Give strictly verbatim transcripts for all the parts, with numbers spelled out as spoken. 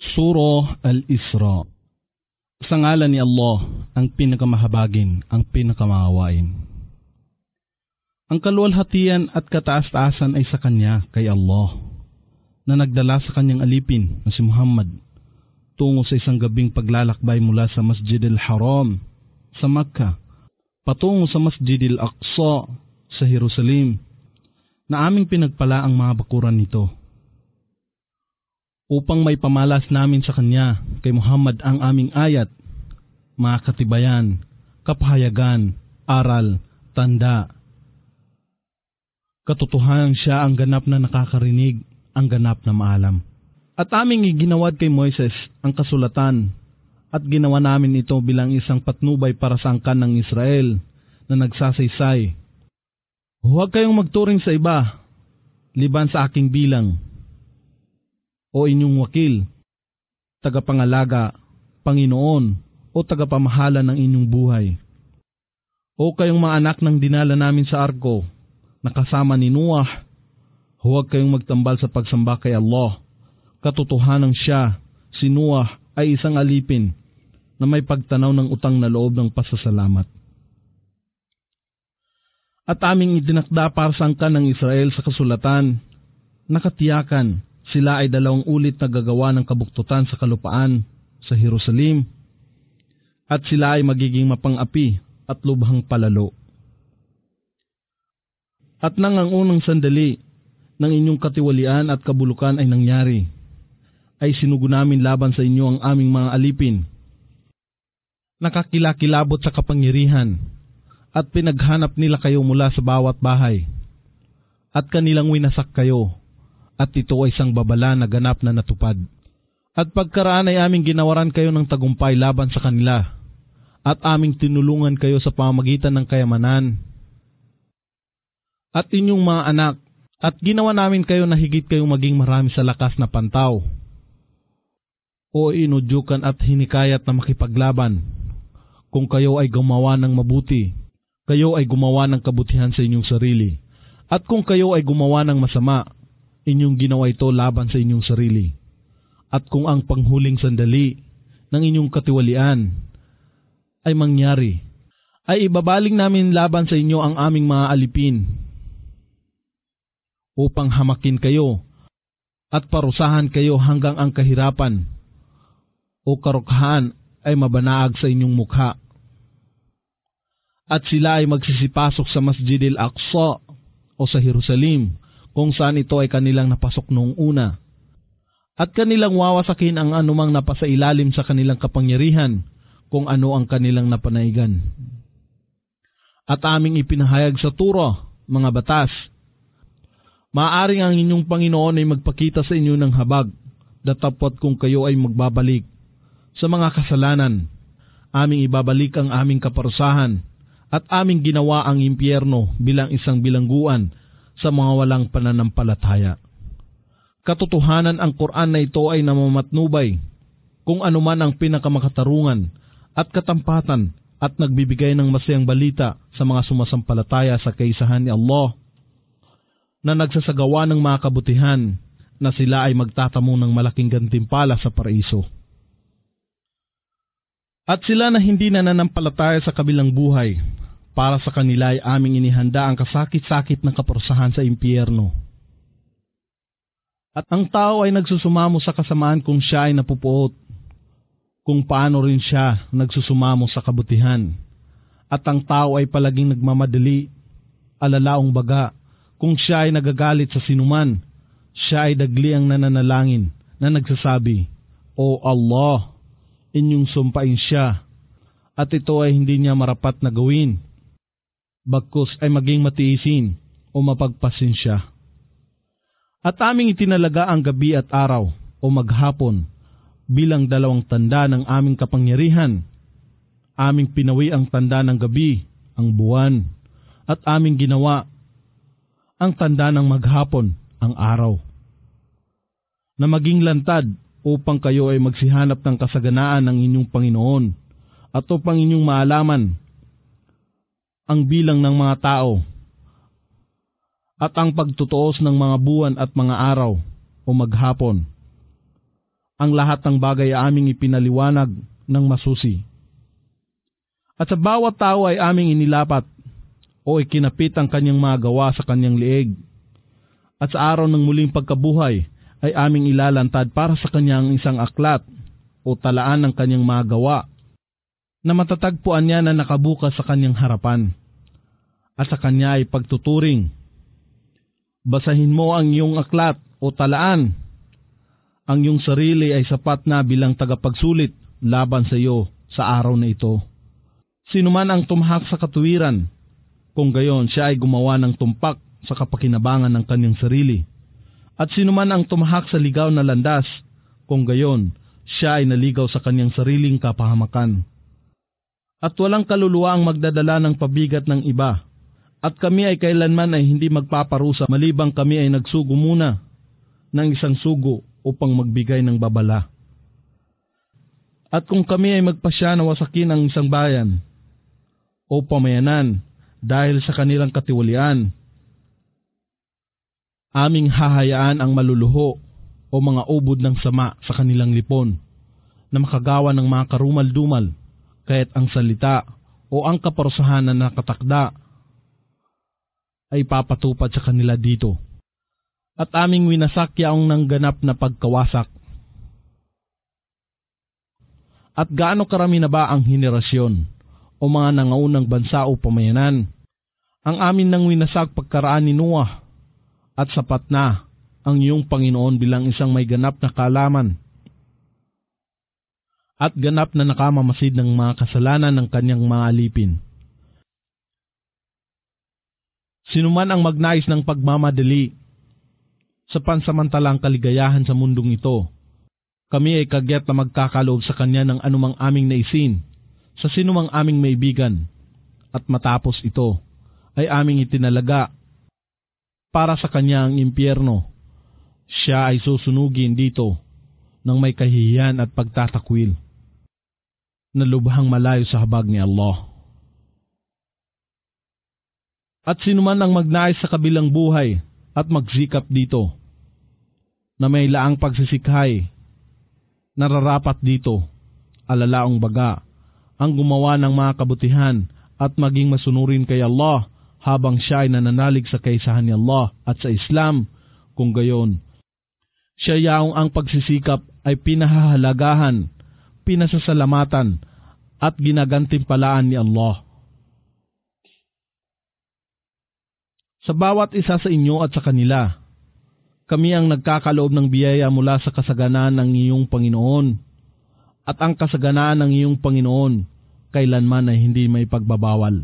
Surah Al-Isra. Sa ngalan ni Allah, ang pinakamahabagin, ang pinakamaawain. Ang kaluwalhatian at kataas-taasan ay sa Kanya, kay Allah, na nagdala sa Kanyang alipin na si Muhammad tungo sa isang gabing paglalakbay mula sa Masjid al-Haram sa Makkah patungo sa Masjid al-Aqsa sa Jerusalem, na aming pinagpala ang mga bakuran nito, upang may pamalas namin sa Kanya, kay Muhammad, ang aming ayat, mga katibayan, kapahayagan, aral, tanda. Katotohanan siya ang ganap na nakakarinig, ang ganap na maalam. At aming iginawad kay Moises ang kasulatan, at ginawa namin ito bilang isang patnubay para sa angkan ng Israel na nagsasaysay. Huwag kayong magturing sa iba, liban sa aking bilang, o inyong wakil, tagapangalaga, Panginoon, o tagapamahala ng inyong buhay. O kayong mga anak ng dinala namin sa arko, na kasama ni Noah, huwag kayong magtambal sa pagsamba kay Allah. Katotohanan siya, si Noah, ay isang alipin na may pagtanaw ng utang na loob ng pasasalamat. At aming itinakda para sa angkan ng Israel sa kasulatan, nakatiyakan, sila ay dalawang ulit na gagawa ng kabuktutan sa kalupaan sa Jerusalem, at sila ay magiging mapang-api at lubhang palalo. At nang ang unang sandali ng inyong katiwalian at kabulukan ay nangyari, ay sinugo namin laban sa inyo ang aming mga alipin. Nakakilakilabot sa kapangyarihan, at pinaghanap nila kayo mula sa bawat bahay, at kanilang winasak kayo, at ito ay isang babala na ganap na natupad. At pagkaraan ay aming ginawaran kayo ng tagumpay laban sa kanila, at aming tinulungan kayo sa pamamagitan ng kayamanan at inyong mga anak, at ginawa namin kayo na higit kayong maging marami sa lakas na pantaw, o inudyukan at hinikayat na makipaglaban. Kung kayo ay gumawa ng mabuti, kayo ay gumawa ng kabutihan sa inyong sarili, at kung kayo ay gumawa ng masama, inyong ginawa ito laban sa inyong sarili. At kung ang panghuling sandali ng inyong katiwalian ay mangyari, ay ibabaling namin laban sa inyo ang aming mga alipin, upang hamakin kayo at parusahan kayo hanggang ang kahirapan o karukhaan ay mabanaag sa inyong mukha. At sila ay magsisipasok sa Masjid al-Aqsa o sa Jerusalem, kung saan ito ay kanilang napasok noong una, at kanilang wawasakin ang anumang napasailalim sa kanilang kapangyarihan, kung ano ang kanilang napanaigan. At aming ipinahayag sa Torah, mga batas, maaring ang inyong Panginoon ay magpakita sa inyo ng habag, datapwat kung kayo ay magbabalik sa mga kasalanan, aming ibabalik ang aming kaparusahan, at aming ginawa ang impyerno bilang isang bilangguan sa mga walang pananampalataya. Katotohanan, ang Quran na ito ay namamatnubay kung anuman ang pinakamakatarungan at katampatan, at nagbibigay ng masayang balita sa mga sumasampalataya sa kaisahan ni Allah, na nagsasagawa ng mga kabutihan, na sila ay magtatamo ng malaking gantimpala sa paraiso. At sila na hindi nananampalataya sa kabilang buhay, para sa kanila ay aming inihanda ang kasakit-sakit ng kaparusahan sa impyerno. At ang tao ay nagsusumamo sa kasamaan kung siya ay napupuot, kung paano rin siya nagsusumamo sa kabutihan. At ang tao ay palaging nagmamadali, alalaong baga, kung siya ay nagagalit sa sinuman, siya ay dagli ang nananalangin na nagsasabi, O Allah, inyong sumpain siya, at ito ay hindi niya marapat na gawin, bagkus ay maging matiisin o mapagpasin siya. At aming itinalaga ang gabi at araw o maghapon bilang dalawang tanda ng aming kapangyarihan. Aming pinawi ang tanda ng gabi, ang buwan, at aming ginawa ang tanda ng maghapon, ang araw, na maging lantad upang kayo ay magsihanap ng kasaganaan ng inyong Panginoon, at upang inyong maalaman ang bilang ng mga tao, at ang pagtutuos ng mga buwan at mga araw o maghapon, ang lahat ng bagay ay aming ipinaliwanag ng masusi. At sa bawat tao ay aming inilapat o ikinapit ang kanyang mga gawa sa kanyang lieg. At sa araw ng muling pagkabuhay ay aming ilalantad para sa kanyang isang aklat o talaan ng kanyang mga gawa na matatagpuan niya na nakabukas sa kanyang harapan. At sa kanya ay pagtuturing. Basahin mo ang iyong aklat o talaan. Ang iyong sarili ay sapat na bilang tagapagsulit laban sa iyo sa araw na ito. Sino man ang tumahak sa katuwiran, kung gayon siya ay gumawa ng tumpak sa kapakinabangan ng kanyang sarili. At sino man ang tumahak sa ligaw na landas, kung gayon siya ay naligaw sa kanyang sariling kapahamakan. At walang kaluluwa ang magdadala ng pabigat ng iba. At kami ay kailanman ay hindi magpaparusa malibang kami ay nagsugo muna ng isang sugo upang magbigay ng babala. At kung kami ay magpasya na wasakin ang isang bayan o pamayanan dahil sa kanilang katiwalian, aming hahayaan ang maluluho o mga ubod ng sama sa kanilang lipon na makagawa ng mga karumal-dumal kahit ang salita o ang kaparusahan na nakatakda ay papatupad sa kanila dito. At aming winasak yaong nangganap na pagkawasak. At gaano karami na ba ang henerasyon o mga nangaunang bansa o pamayanan? Ang amin nang winasak pagkaraan ni Noah at sapat na ang iyong Panginoon bilang isang may ganap na kaalaman at ganap na nakamamasid ng mga kasalanan ng kanyang mga alipin. Sino man ang magnais ng pagmamadali sa pansamantalang kaligayahan sa mundong ito, kami ay kagyat na magkakaloob sa kanya ng anumang aming naisin sa sinumang aming maibigan, at matapos ito ay aming itinalaga para sa kanya ang impyerno. Siya ay susunugin dito ng may kahihiyan at pagtatakwil na lubhang malayo sa habag ni Allah. At sino man ang magnais sa kabilang buhay at magsikap dito, na may laang pagsisikhay, nararapat dito, alalaong baga, ang gumawa ng mga kabutihan at maging masunurin kay Allah habang siya ay nananalig sa kaisahan ni Allah at sa Islam, kung gayon. Siya yaong ang pagsisikap ay pinahahalagahan, pinasasalamatan at ginagantimpalaan ni Allah. Sa bawat isa sa inyo at sa kanila, kami ang nagkakaloob ng biyaya mula sa kasaganaan ng iyong Panginoon, at ang kasaganaan ng iyong Panginoon kailanman ay hindi may pagbabawal.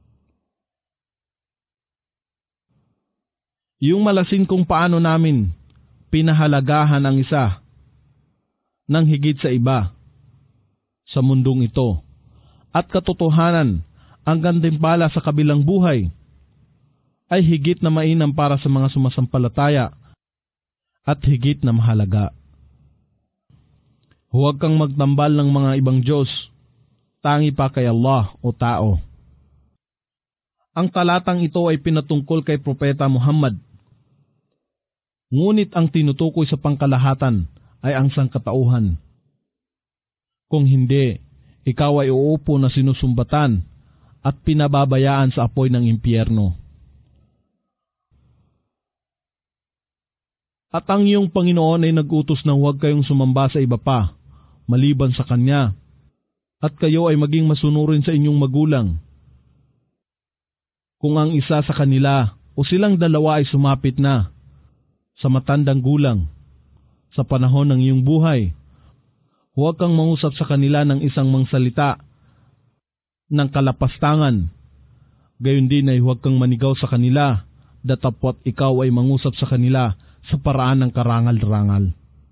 Yung malasin kung paano namin pinahalagahan ang isa ng higit sa iba sa mundong ito, at katotohanan ang gantimpala sa kabilang buhay ay higit na mainam para sa mga sumasampalataya at higit na mahalaga. Huwag kang magtambal ng mga ibang Diyos, tangi pa kay Allah o tao. Ang talatang ito ay pinatungkol kay Propeta Muhammad. Ngunit ang tinutukoy sa pangkalahatan ay ang sangkatauhan. Kung hindi, ikaw ay uupo na sinusumbatan at pinababayaan sa apoy ng impyerno. At ang iyong Panginoon ay nag-utos na huwag kayong sumamba sa iba pa, maliban sa Kanya, at kayo ay maging masunurin sa inyong magulang. Kung ang isa sa kanila o silang dalawa ay sumapit na sa matandang gulang sa panahon ng iyong buhay, huwag kang mangusap sa kanila ng isang mangsalita ng kalapastangan. Gayon din ay huwag kang manigaw sa kanila, datapwat ikaw ay mangusap sa kanila sa paraan ng karangal-rangal.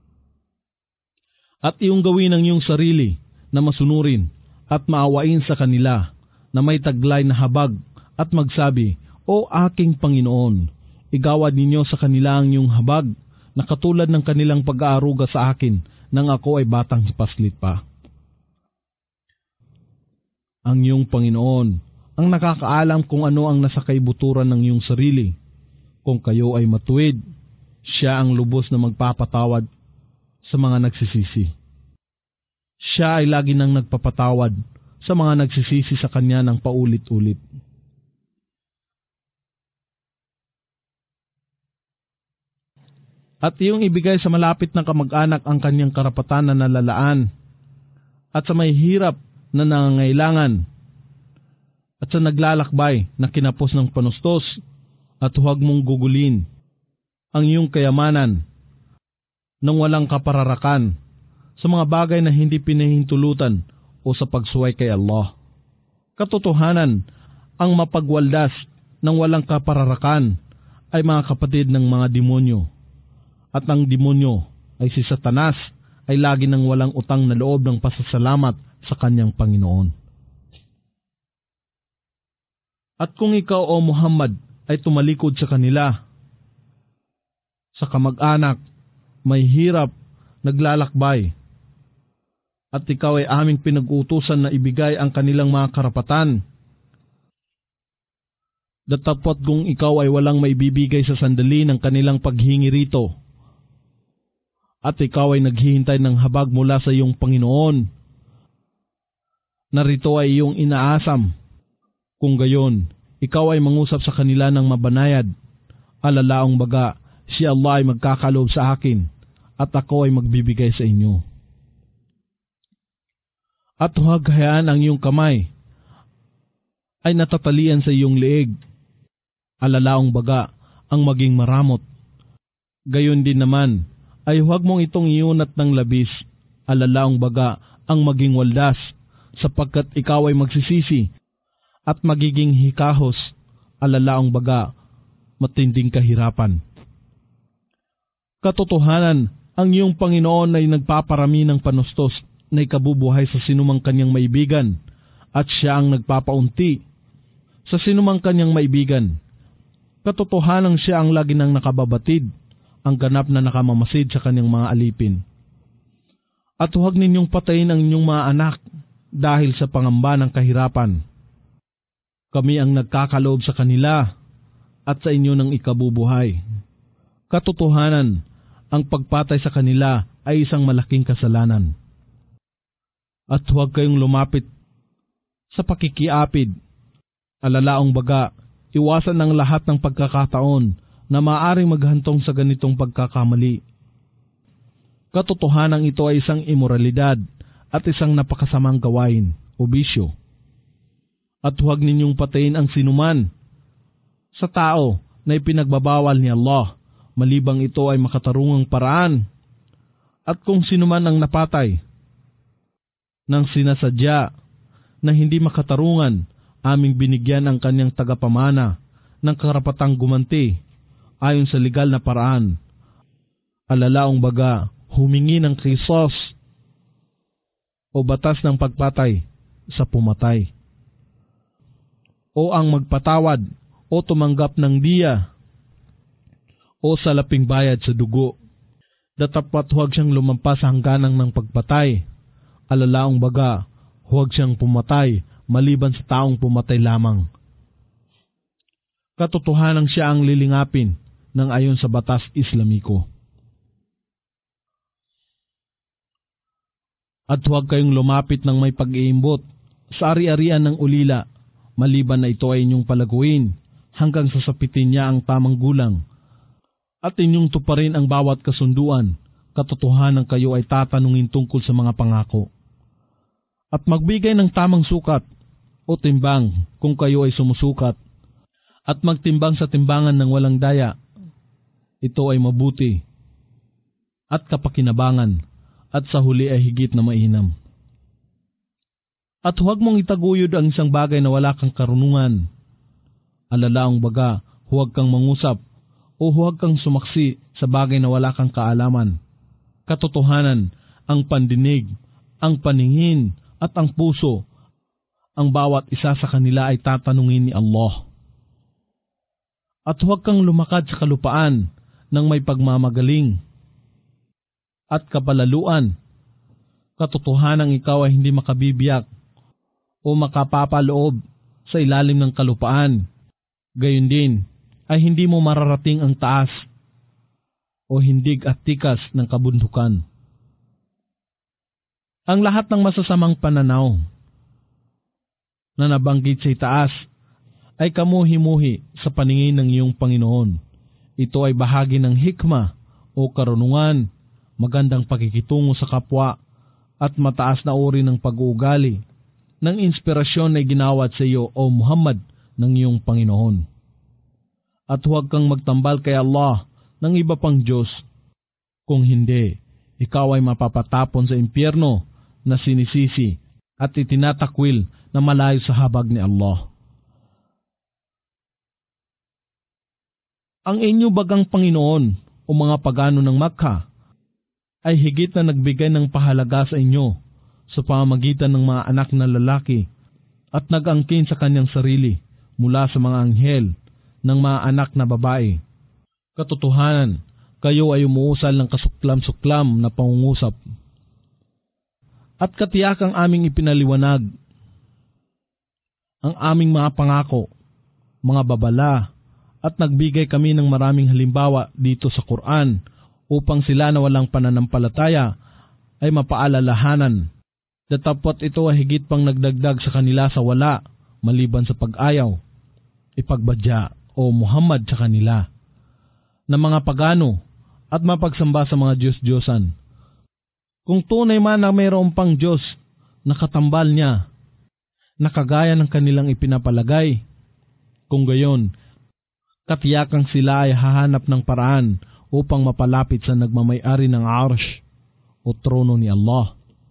At iyong gawin ang iyong sarili na masunurin at maawain sa kanila na may taglay na habag at magsabi, O aking Panginoon, igawad ninyo sa kanila ang iyong habag na katulad ng kanilang pag-aaruga sa akin nang ako ay batang hipaslit pa. Ang iyong Panginoon ang nakakaalam kung ano ang nasa kaibuturan ng iyong sarili. Kung kayo ay matuwid, Siya ang lubos na magpapatawad sa mga nagsisisi. Siya ay lagi nang nagpapatawad sa mga nagsisisi sa kanya ng paulit-ulit. At iyong ibigay sa malapit na kamag-anak ang kanyang karapatan na nalalaan, at sa may hirap na nangangailangan, at sa naglalakbay na kinapos ng panustos, at huwag mong gugulin ang iyong kayamanan nang walang kapararakan sa mga bagay na hindi pinahintulutan o sa pagsuway kay Allah. Katotohanan, ang mapagwaldas ng walang kapararakan ay mga kapatid ng mga demonyo, at ang demonyo ay si Satanas ay lagi nang walang utang na loob ng pasasalamat sa kanyang Panginoon. At kung ikaw o Muhammad ay tumalikod sa kanila, sa kamag-anak, may hirap, naglalakbay, at ikaw ay aming pinag-uutusan na ibigay ang kanilang mga karapatan, datapot kung ikaw ay walang maibibigay sa sandali ng kanilang paghingi rito, at ikaw ay naghihintay ng habag mula sa iyong Panginoon, narito ay iyong inaasam. Kung gayon, ikaw ay mangusap sa kanila ng mabanayad, alalaong baga, si Allah ay magkakaloob sa akin, at ako ay magbibigay sa inyo. At huwag hayaan ang iyong kamay ay natatalian sa iyong leeg, alalaong baga, ang maging maramot. Gayon din naman, ay huwag mong itong iunat ng labis, alalaong baga, ang maging waldas, sapagkat ikaw ay magsisisi at magiging hikahos, alalaong baga, matinding kahirapan. Katotohanan, ang iyong Panginoon ay nagpaparami ng panustos na ikabubuhay sa sinumang kanyang maibigan, at siya ang nagpapaunti sa sinumang kanyang maibigan. Katotohanan, siya ang lagi nang nakababatid, ang ganap na nakamamasid sa kanyang mga alipin. At huwag ninyong patayin ang inyong mga anak dahil sa pangamba ng kahirapan. Kami ang nagkakaloob sa kanila at sa inyo ng ikabubuhay. Katotohanan, ang pagpatay sa kanila ay isang malaking kasalanan. At huwag kayong lumapit sa pakikiapid, alalaong baga, iwasan ang lahat ng pagkakataon na maaaring maghantong sa ganitong pagkakamali. Katotohanan, ito ay isang imoralidad at isang napakasamang gawain o bisyo. At huwag ninyong patayin ang sinuman sa tao na ipinagbabawal ni Allah, malibang ito ay makatarungang paraan. At kung sinuman ang napatay ng sinasadya na hindi makatarungan, aming binigyan ang kanyang tagapamana ng karapatang gumanti ayon sa legal na paraan, alalaong baga, humingi ng kisos o batas ng pagpatay sa pumatay, o ang magpatawad o tumanggap ng diya o salaping bayad sa dugo. Datapat huwag siyang lumampas sa hangganang ng pagpatay, alalaong baga, huwag siyang pumatay maliban sa taong pumatay lamang. Katotohanan, siya ang lilingapin ng ayon sa batas Islamiko. At huwag kayong lumapit ng may pag-iimbot sa ari-arian ng ulila, maliban na ito ay inyong palaguin hanggang sasapitin niya ang tamang gulang, at inyong tuparin ang bawat kasunduan. Katotohanan, kayo ay tatanungin tungkol sa mga pangako. At magbigay ng tamang sukat o timbang kung kayo ay sumusukat, at magtimbang sa timbangan ng walang daya. Ito ay mabuti at kapakinabangan, at sa huli ay higit na mainam. At huwag mong itaguyod ang isang bagay na wala kang karunungan, alalaong baga, huwag kang mangusap o huwag kang sumaksi sa bagay na wala kang kaalaman. Katotohanan, ang pandinig, ang paningin at ang puso, ang bawat isa sa kanila ay tatanungin ni Allah. At huwag kang lumakad sa kalupaan ng may pagmamagaling at kapalaluan. Katotohanan, ikaw ay hindi makabibiyak o makapapaloob sa ilalim ng kalupaan. Gayon din ay hindi mo mararating ang taas o hindig at tikas ng kabundukan. Ang lahat ng masasamang pananaw na nabanggit sa itaas ay kamuhi-muhi sa paningin ng iyong Panginoon. Ito ay bahagi ng hikma o karunungan, magandang pakikitungo sa kapwa, at mataas na uri ng pag-uugali ng inspirasyon na ginawat sa iyo o Muhammad ng iyong Panginoon. At huwag kang magtambal kay Allah ng iba pang Diyos. Kung hindi, ikaw ay mapapatapon sa impyerno na sinisisi at itinatakwil na malayo sa habag ni Allah. Ang inyo bagang Panginoon o mga pagano ng Makkah ay higit na nagbigay ng pahalaga sa inyo sa pamamagitan ng mga anak na lalaki at nag-angkin sa kanyang sarili mula sa mga anghel ng mga anak na babae. Katotohanan, kayo ay umuusal ng kasuklam-suklam na pangungusap. At katiyakang aming ipinaliwanag ang aming mga pangako, mga babala, at nagbigay kami ng maraming halimbawa dito sa Quran upang sila na walang pananampalataya ay mapaalalahanan. Datapot ito ay higit pang nagdagdag sa kanila sa wala maliban sa pag-ayaw, ipagbadya o Muhammad sa kanila na mga pagano at mapagsamba sa mga Diyos-Diyosan. Kung tunay man na mayroong pang Diyos na katambal niya, na kagaya ng kanilang ipinapalagay, kung gayon, katiyakang sila ay hahanap ng paraan upang mapalapit sa nagmamay-ari ng Arsh o trono ni Allah.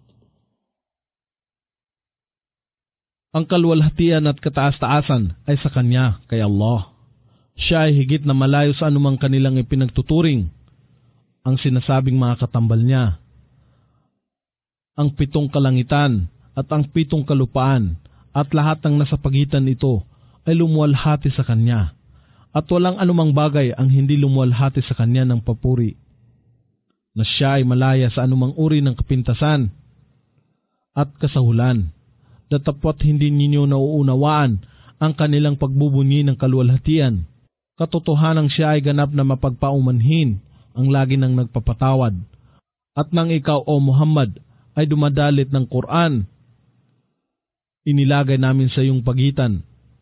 Ang kaluwalhatian at kataas-taasan ay sa Kanya, kay Allah. Siya ay higit na malayo sa anumang kanilang ipinagtuturing ang sinasabing mga katambal niya. Ang pitong kalangitan at ang pitong kalupaan at lahat ng nasa pagitan nito ay lumuwalhati sa Kanya, at walang anumang bagay ang hindi lumuwalhati sa Kanya ng papuri, na siya ay malaya sa anumang uri ng kapintasan at kasahulan. Datapot hindi ninyo nauunawaan ang kanilang pagbubunyi ng kaluwalhatian. Katotohanang siya ay ganap na mapagpaumanhin, ang lagi nang nagpapatawad. At nang ikaw o Muhammad ay dumadalit ng Quran, inilagay namin sa iyong pagitan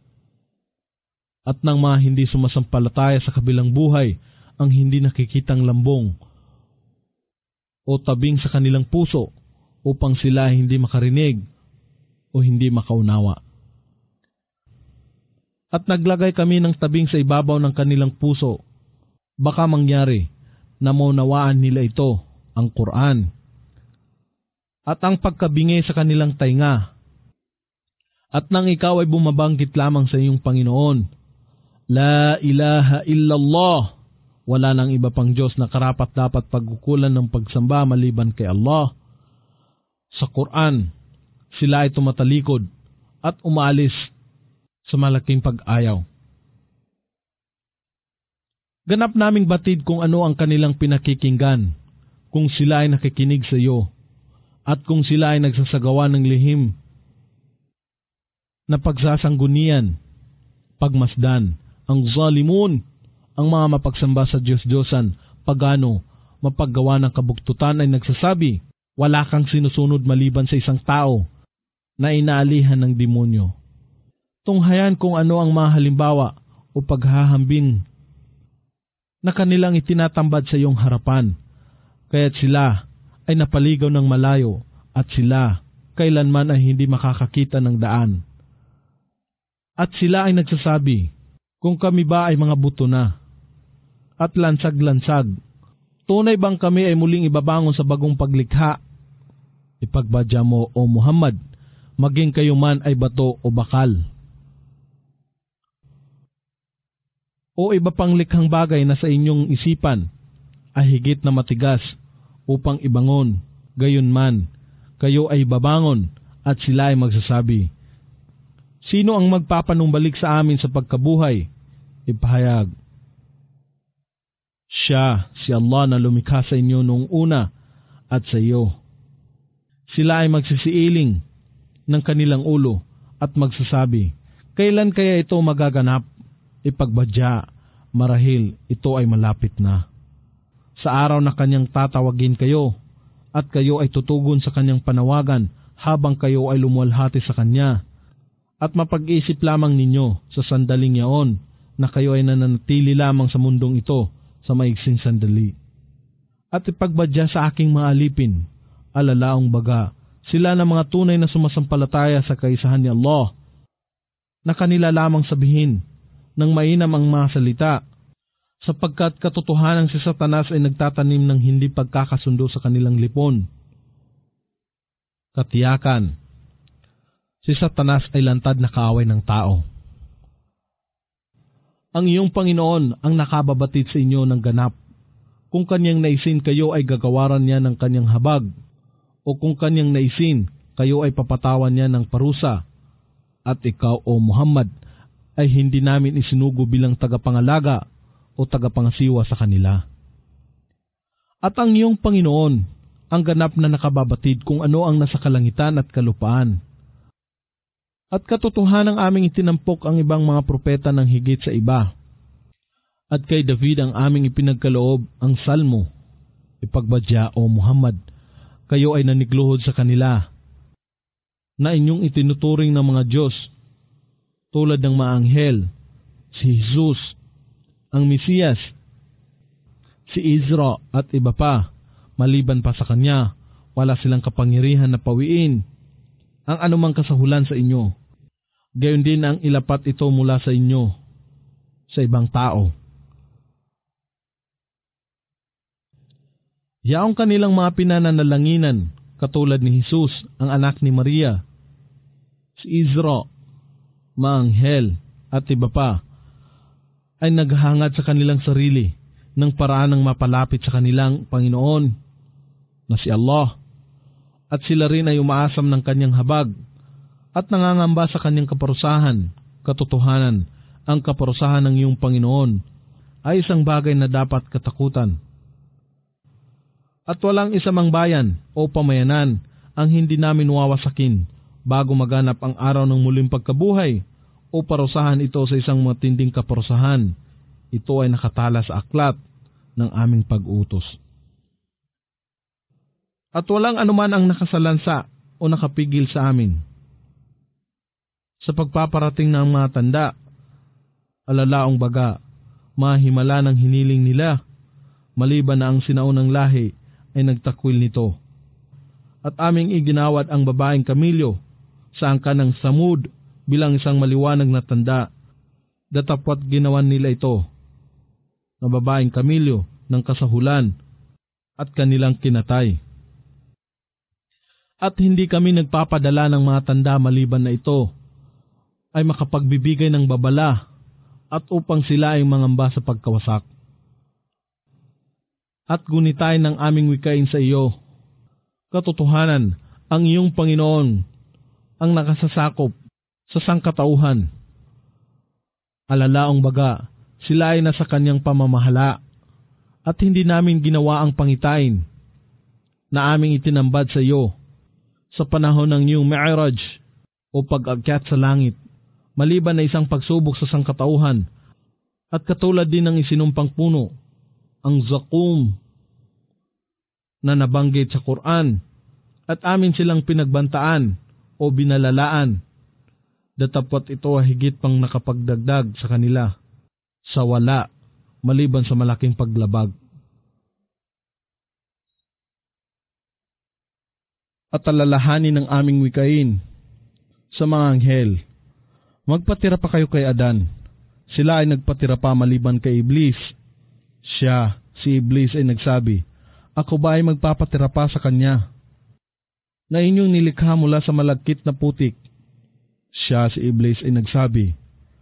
at ng mga hindi sumasampalataya sa kabilang buhay ang hindi nakikitang lambong o tabing sa kanilang puso upang sila hindi makarinig o hindi makaunawa. At naglagay kami ng tabing sa ibabaw ng kanilang puso. Baka mangyari na maunawaan nila ito, ang Quran, at ang pagkabingi sa kanilang tainga. At nang ikaw ay bumabanggit lamang sa iyong Panginoon, La ilaha illallah, wala nang iba pang Diyos na karapat dapat pagkukulan ng pagsamba maliban kay Allah. Sa Quran, sila ay tumatalikod at umaalis sa malaking pag-ayaw. Ganap naming batid kung ano ang kanilang pinakikinggan, kung sila ay nakikinig sa iyo, at kung sila ay nagsasagawa ng lihim na pagsasanggunian, pagmasdan, ang zalimun, ang mga mapagsamba sa Diyos-Diyosan, pagano, mapaggawa ng kabuktutan ay nagsasabi, wala kang sinusunod maliban sa isang tao na inaalihan ng demonyo. Tunghayan kung ano ang mga halimbawa o paghahambing na kanilang itinatambad sa iyong harapan, kaya't sila ay napaligaw ng malayo at sila kailanman ay hindi makakakita ng daan. At sila ay nagsasabi, kung kami ba ay mga buto na at lansag-lansag, tunay bang kami ay muling ibabangon sa bagong paglikha? Ipagbadya mo o Muhammad, maging kayo man ay bato o bakal, o iba pang likhang bagay na sa inyong isipan ay higit na matigas upang ibangon, gayon man, kayo ay babangon at sila ay magsasabi, sino ang magpapanumbalik sa amin sa pagkabuhay? Ipahayag, siya, si Allah na lumikha sa inyo noong una at sa iyo. Sila ay magsisiiling ng kanilang ulo at magsasabi, kailan kaya ito magaganap? Ipagbadya, marahil ito ay malapit na. Sa araw na kanyang tatawagin kayo at kayo ay tutugon sa kanyang panawagan habang kayo ay lumuwalhati sa kanya. At mapag-isip lamang ninyo sa sandaling yaon na kayo ay nananatili lamang sa mundong ito sa maiksing sandali. At ipagbadya sa aking mga alipin, alalaong baga, sila na mga tunay na sumasampalataya sa kaisahan ni Allah, na kanila lamang sabihin ng mainam ang mga salita, sapagkat katotohanan si Satanas ay nagtatanim ng hindi pagkakasundo sa kanilang lipon. Katiyakan, si Satanas ay lantad na kaaway ng tao. Ang iyong Panginoon ang nakababatid sa inyo ng ganap. Kung kanyang naisin, kayo ay gagawaran niya ng kanyang habag, o kung kanyang naisin, kayo ay papatawan niya ng parusa. At ikaw, O Muhammad, ay hindi namin isinugo bilang tagapangalaga o tagapangasiwa sa kanila. At ang iyong Panginoon ang ganap na nakababatid kung ano ang nasa kalangitan at kalupaan. At katotohanang aming itinampok ang ibang mga propeta ng higit sa iba. At kay David ang aming ipinagkaloob ang salmo. Ipagbadya, O Muhammad, kayo ay nanigluhod sa kanila, na inyong itinuturing ng mga Diyos, tulad ng mga anghel, si Jesus, ang Mesiyas, si Izra at iba pa. Maliban pa sa kanya, wala silang kapangyarihan na pawiin ang anumang kasahulan sa inyo. Gayon din ang ilapat ito mula sa inyo sa ibang tao. Yaong kanilang mga pinananalanginan, katulad ni Jesus, ang anak ni Maria, si Izra, mga anghel at iba pa, ay naghahangad sa kanilang sarili ng paraan ng mapalapit sa kanilang Panginoon na si Allah, at sila rin ay umaasam ng kanyang habag at nangangamba sa kanyang kaparusahan. Katotohanan, ang kaparusahan ng iyong Panginoon ay isang bagay na dapat katakutan. At walang isamang bayan o pamayanan ang hindi namin wawasakin bago maganap ang araw ng muling pagkabuhay o parusahan ito sa isang matinding kaparusahan. Ito ay nakatala sa aklat ng aming pag-utos. At walang anuman ang nakasalansa o nakapigil sa amin sa pagpaparating ng mga tanda, alalaong baga, mahimala ng hiniling nila, maliban na ang sinaunang lahi ay nagtakwil nito. At aming iginawad ang babaeng kamilyo sa angkan ng Samud bilang isang maliwanag na tanda, datapwat ginawan nila ito na babaeng kamilyo ng kasahulan at kanilang kinatay. At hindi kami nagpapadala ng mga tanda maliban na ito ay makapagbibigay ng babala at upang sila ay mangamba sa pagkawasak. At gunitay ng aming wikain sa iyo, katotohanan, ang iyong Panginoon ang nakasasakop sa sangkatauhan. Alalaong baga, sila ay nasa kanyang pamamahala at hindi namin ginawa ang pangitain na aming itinambad sa iyo sa panahon ng iyong Mi'raj o pag-akyat sa langit, maliban na isang pagsubok sa sangkatauhan at katulad din ng isinumpang puno, ang Zakum na nabanggit sa Quran, at amin silang pinagbantaan o binalalaan, datapwat ito ay higit pang nakapagdagdag sa kanila sa wala maliban sa malaking paglabag. At alalahanin ng aming wikain sa mga anghel, magpatira pa kayo kay Adan. Sila ay nagpatira pa maliban kay Iblis. Siya, si Iblis ay nagsabi, ako ba ay magpapatira pa sa kanya na inyong nilikha mula sa malagkit na putik? Siya, si Iblis ay nagsabi,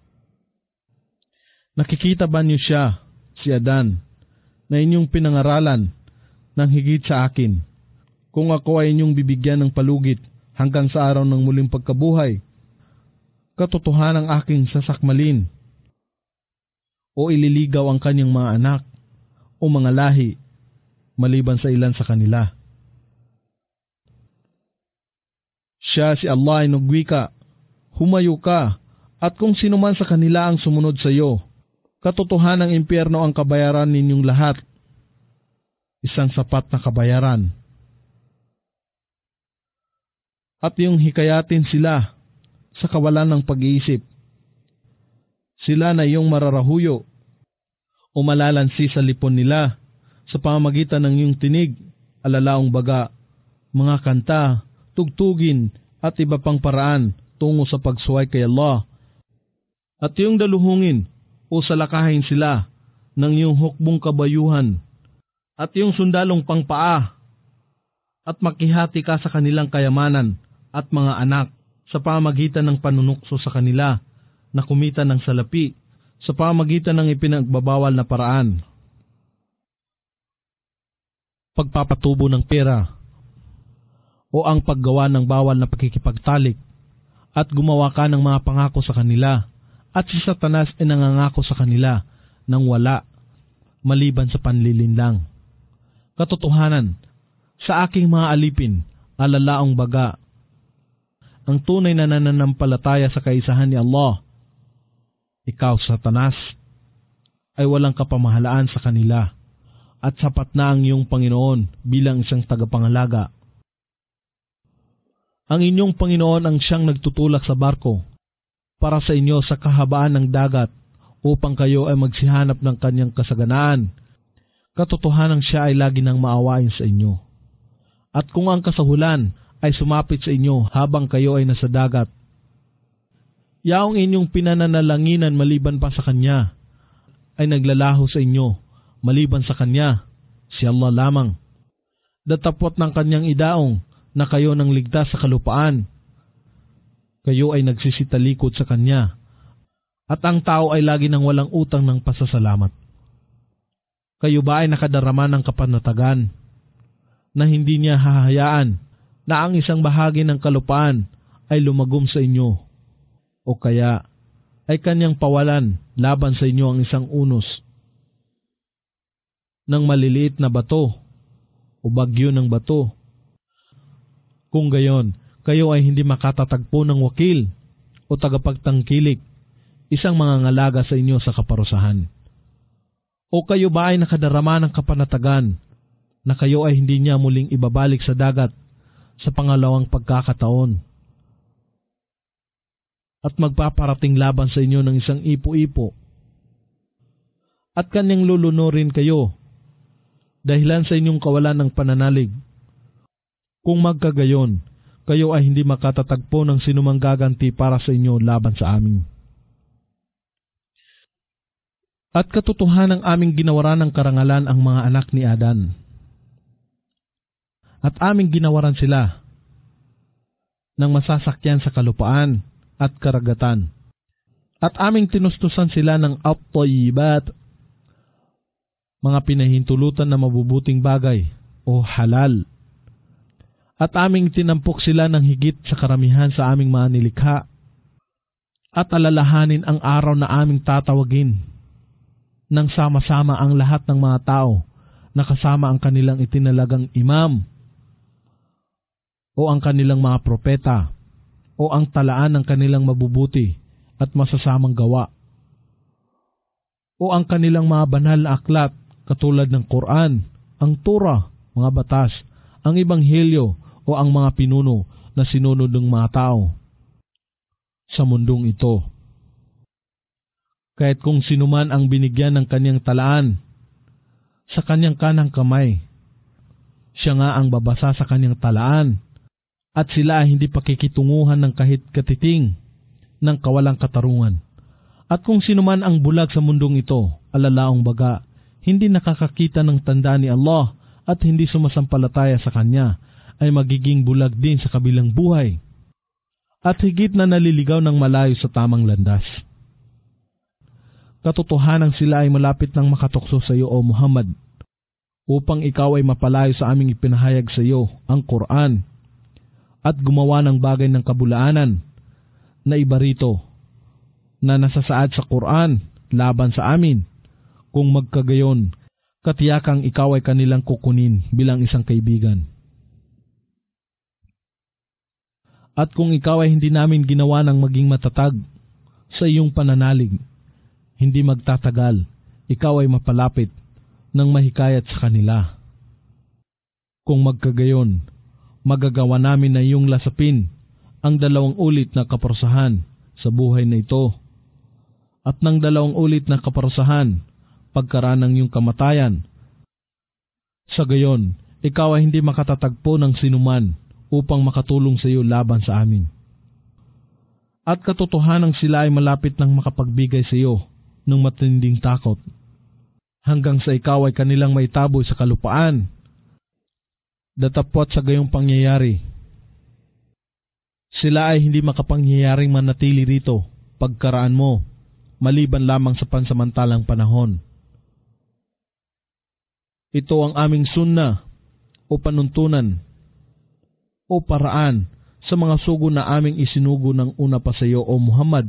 nakikita ba niyo siya, si Adan, na inyong pinangaralan ng higit sa akin? Kung ako ay inyong bibigyan ng palugit hanggang sa araw ng muling pagkabuhay, katotohanan ang aking sasakmalin o ililigaw ang kanyang mga anak o mga lahi maliban sa ilan sa kanila. Siya, si Allah, ay nagwika, humayo ka, at kung sino man sa kanila ang sumunod sa iyo, katotohanan ng impyerno ang kabayaran ninyong lahat, isang sapat na kabayaran. at yung hikayatin sila sa kawalan ng pag-iisip. Sila na yung mararahuyo o malalansi sa lipon nila sa pamamagitan ng iyong tinig, alalaong baga, mga kanta, tugtugin at iba pang paraan tungo sa pagsuway kay Allah. At yung daluhungin o salakahin sila ng iyong hukbong kabayuhan at yung sundalong pangpaa at makihati ka sa kanilang kayamanan at mga anak sa pamamagitan ng panunukso sa kanila na kumita ng salapi sa pamamagitan ng ipinagbabawal na paraan. Pagpapatubo ng pera o ang paggawa ng bawal na pakikipagtalik at gumawa ka ng mga pangako sa kanila at si Satanas ay nangangako sa kanila ng wala maliban sa panlilinlang. Katotohanan, sa aking mga alipin, alalaong baga, ang tunay na nananampalataya sa kaisahan ni Allah, ikaw, Satanas, ay walang kapamahalaan sa kanila at sapat na ang iyong Panginoon bilang isang tagapangalaga. Ang inyong Panginoon ang siyang nagtutulak sa barko para sa inyo sa kahabaan ng dagat upang kayo ay magsihanap ng kanyang kasaganaan. Katotohanan siya ay lagi nang maawain sa inyo. At kung ang kasahulan ay sumapit sa inyo habang kayo ay nasa dagat, yaong inyong pinananalanginan maliban pa sa Kanya ay naglalaho sa inyo maliban sa Kanya, si Allah lamang. Datapot ng Kanyang idaong na kayo nang ligtas sa kalupaan. Kayo ay nagsisitalikod sa Kanya at ang tao ay lagi nang walang utang ng pasasalamat. Kayo ba ay nakadarama ng kapanatagan na hindi niya hahayaan na ang isang bahagi ng kalupaan ay lumagom sa inyo? O kaya ay kanyang pawalan laban sa inyo ang isang unos ng maliliit na bato o bagyo ng bato? Kung gayon, kayo ay hindi makatatagpo ng wakil o tagapagtangkilik, isang mga ngalaga sa inyo sa kaparusahan. O kayo ba ay nakadarama ng kapanatagan na kayo ay hindi niya muling ibabalik sa dagat sa pangalawang pagkakataon at magpaparating laban sa inyo ng isang ipo-ipo at kanyang lulunurin kayo dahilan sa inyong kawalan ng pananalig? Kung magkagayon, kayo ay hindi makatatagpo ng sinumang gaganti para sa inyo laban sa amin. At katotohanang aming ginawaran ng karangalan ang mga anak ni Adan. At aming ginawaran sila ng masasakyan sa kalupaan at karagatan. At aming tinustusan sila ng at-tayyibat, mga pinahintulutan na mabubuting bagay o halal. At aming tinampok sila ng higit sa karamihan sa aming mga nilikha. At alalahanin ang araw na aming tatawagin nang sama-sama ang lahat ng mga tao na kasama ang kanilang itinalagang imam o ang kanilang mga propeta o ang talaan ng kanilang mabubuti at masasamang gawa o ang kanilang mga banal na aklat katulad ng Quran, ang Torah, mga batas, ang Ebanghelyo o ang mga pinuno na sinunod ng mga tao sa mundong ito. Kahit kung sinuman ang binigyan ng kanyang talaan sa kanyang kanang kamay, siya nga ang babasa sa kanyang talaan at sila ay hindi pakikitunguhan ng kahit katiting ng kawalang katarungan. At kung sinuman ang bulag sa mundong ito, alalaong baga, hindi nakakakita ng tanda ni Allah at hindi sumasampalataya sa Kanya, ay magiging bulag din sa kabilang buhay at higit na naliligaw ng malayo sa tamang landas. Katotohanan sila ay malapit ng makatukso sa iyo, O Muhammad, upang ikaw ay mapalayo sa aming ipinahayag sa iyo, ang Quran, at gumawa ng bagay ng kabulaanan na iba rito na nasasaad sa Quran laban sa amin. Kung magkagayon, katiyakang ikaw ay kanilang kukunin bilang isang kaibigan. At kung ikaw ay hindi namin ginawa ng maging matatag sa iyong pananalig, hindi magtatagal, ikaw ay mapalapit ng mahikayat sa kanila. Kung magkagayon, magagawa namin na iyong lasapin ang dalawang ulit na kaparusahan sa buhay na ito at ng dalawang ulit na kaparusahan pagkaraan ng iyong kamatayan. Sa gayon, ikaw ay hindi makatatagpo ng sinuman upang makatulong sa iyo laban sa amin. At katotohanang sila ay malapit ng makapagbigay sa iyo ng matinding takot, hanggang sa ikaw ay kanilang maitaboy sa kalupaan. Datapwat sa gayong pangyayari, sila ay hindi makapangyayaring manatili rito pagkaraan mo, maliban lamang sa pansamantalang panahon. Ito ang aming sunna o panuntunan o paraan sa mga sugo na aming isinugo ng una pa sa iyo, O Muhammad.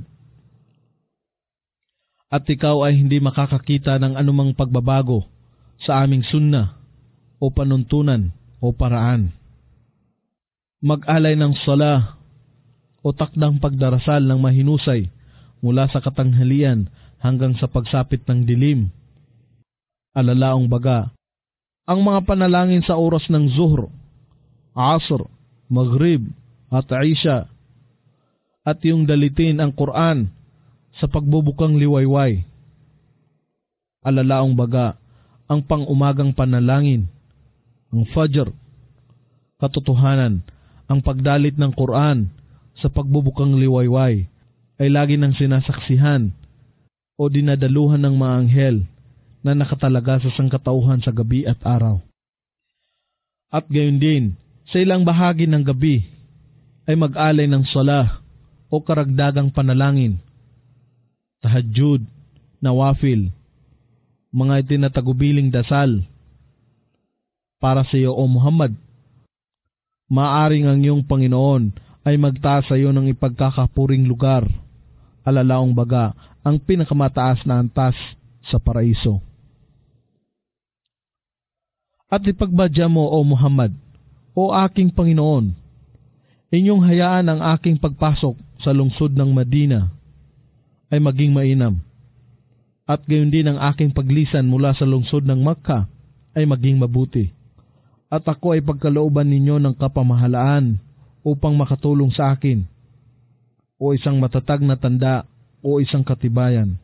At ikaw ay hindi makakakita ng anumang pagbabago sa aming sunna o panuntunan o paraan. Mag-alay ng sala o takdang pagdarasal ng mahinusay mula sa katanghalian hanggang sa pagsapit ng dilim. Alalaong baga, ang mga panalangin sa oras ng Zuhr, Asr, Maghrib at Isha, at yung dalitin ang Quran sa pagbubukang liwayway. Alalaong baga, ang pang-umagang panalangin, ang Fajr, katotohanan, ang pagdalit ng Quran sa pagbubukang liwayway ay lagi nang sinasaksihan o dinadaluhan ng mga anghel na nakatalaga sa sangkatauhan sa gabi at araw. At gayon din, sa ilang bahagi ng gabi ay mag-alay ng salah o karagdagang panalangin, tahajjud, nawafil, mga itinatagubiling dasal para sa iyo, O Muhammad. Maaring ang iyong Panginoon ay magtaas sa iyo ng ipagkakapuring lugar, alalaong baga ang pinakamataas na antas sa paraiso. At ipagbadya mo, O Muhammad, O aking Panginoon, inyong hayaan ang aking pagpasok sa lungsod ng Madina ay maging mainam, at gayon din ang aking paglisan mula sa lungsod ng Makkah ay maging mabuti, at ako ay pagkalooban ninyo ng kapamahalaan upang makatulong sa akin, o isang matatag na tanda o isang katibayan.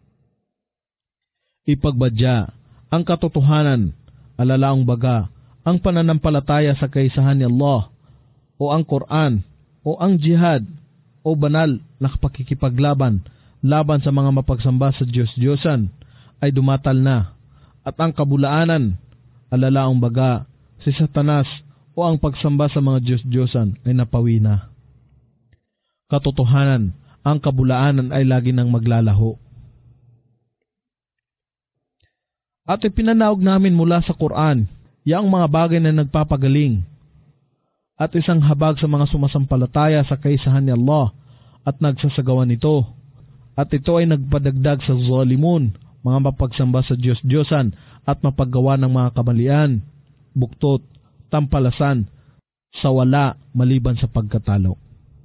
Ipagbadya ang katotohanan, alalaong baga ang pananampalataya sa kaisahan ni Allah o ang Quran o ang jihad o banal na pakikipaglaban laban sa mga mapagsamba sa Diyos-Diyosan ay dumatal na, at ang kabulaanan, alalaong baga si Satanas o ang pagsamba sa mga Diyos-Diyosan ay napawi na. Katotohanan, ang kabulaanan ay lagi nang maglalaho. At ipinanaog namin mula sa Quran yang mga bagay na nagpapagaling at isang habag sa mga sumasampalataya sa kaisahan ni Allah at nagsasagawa nito, at ito ay nagpadagdag sa zalimun, mga mapagsamba sa Diyos-Diyosan at mapaggawa ng mga kamalian, buktot, tampalasan, sa wala maliban sa pagkatalo.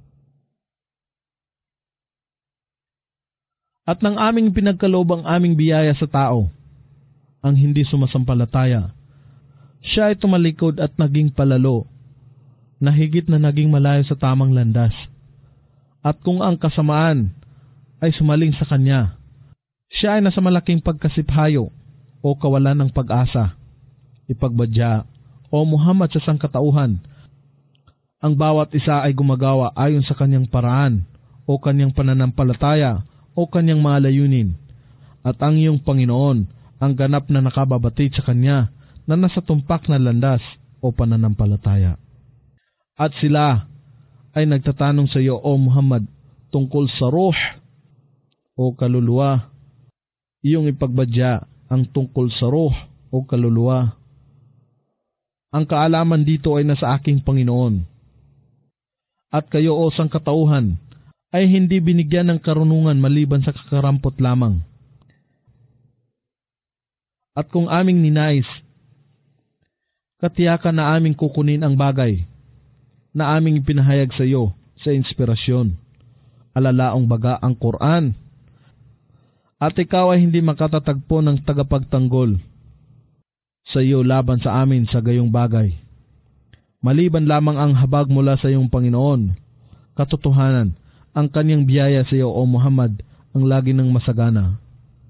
At nang aming pinagkaloob ang aming biyaya sa tao, ang hindi sumasampalataya, siya ay tumalikod at naging palalo, na higit na naging malayo sa tamang landas. At kung ang kasamaan ay sumaling sa kanya, siya ay nasa malaking pagkasiphayo o kawalan ng pag-asa. Ipagbadya, O Muhammad, sa sangkatauhan, ang bawat isa ay gumagawa ayon sa kanyang paraan o kanyang pananampalataya o kanyang mga layunin, at ang iyong Panginoon ang ganap na nakababatid sa kanya na nasa tumpak na landas o pananampalataya. At sila ay nagtatanong sa iyo, O Muhammad, tungkol sa ruh o kaluluwa. Iyong ipagbadya ang tungkol sa ruh o kaluluwa. Ang kaalaman dito ay nasa aking Panginoon. At kayo, O sangkatauhan, ay hindi binigyan ng karunungan maliban sa kakarampot lamang. At kung aming ninais, katiyakan na aming kukunin ang bagay na aming ipinahayag sa iyo sa inspirasyon, alalaong baga ang Quran, at ikaw ay hindi makatatagpo ng tagapagtanggol sa iyo laban sa amin sa gayong bagay. maliban lamang ang habag mula sa iyong Panginoon. Katotohanan, ang kanyang biyaya sa iyo, O Muhammad, ang lagi ng masagana.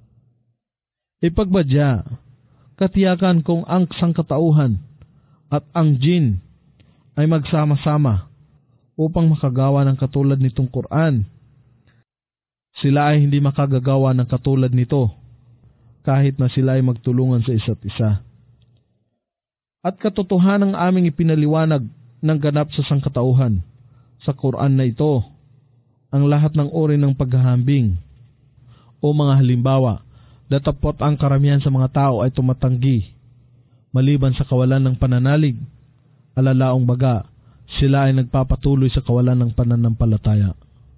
Ipagbadya, katiyakan kung ang sangkatauhan at ang jin ay magsama-sama upang makagawa ng katulad nitong Quran. Sila ay hindi makagagawa ng katulad nito kahit na sila ay magtulungan sa isa't isa. At katotohanan ang aming ipinaliwanag ng ganap sa sangkatauhan sa Quran na ito ang lahat ng uri ng paghahambing o mga halimbawa, datapot ang karamihan sa mga tao ay tumatanggi maliban sa kawalan ng pananalig. Alalaong baga, sila ay nagpapatuloy sa kawalan ng pananampalataya.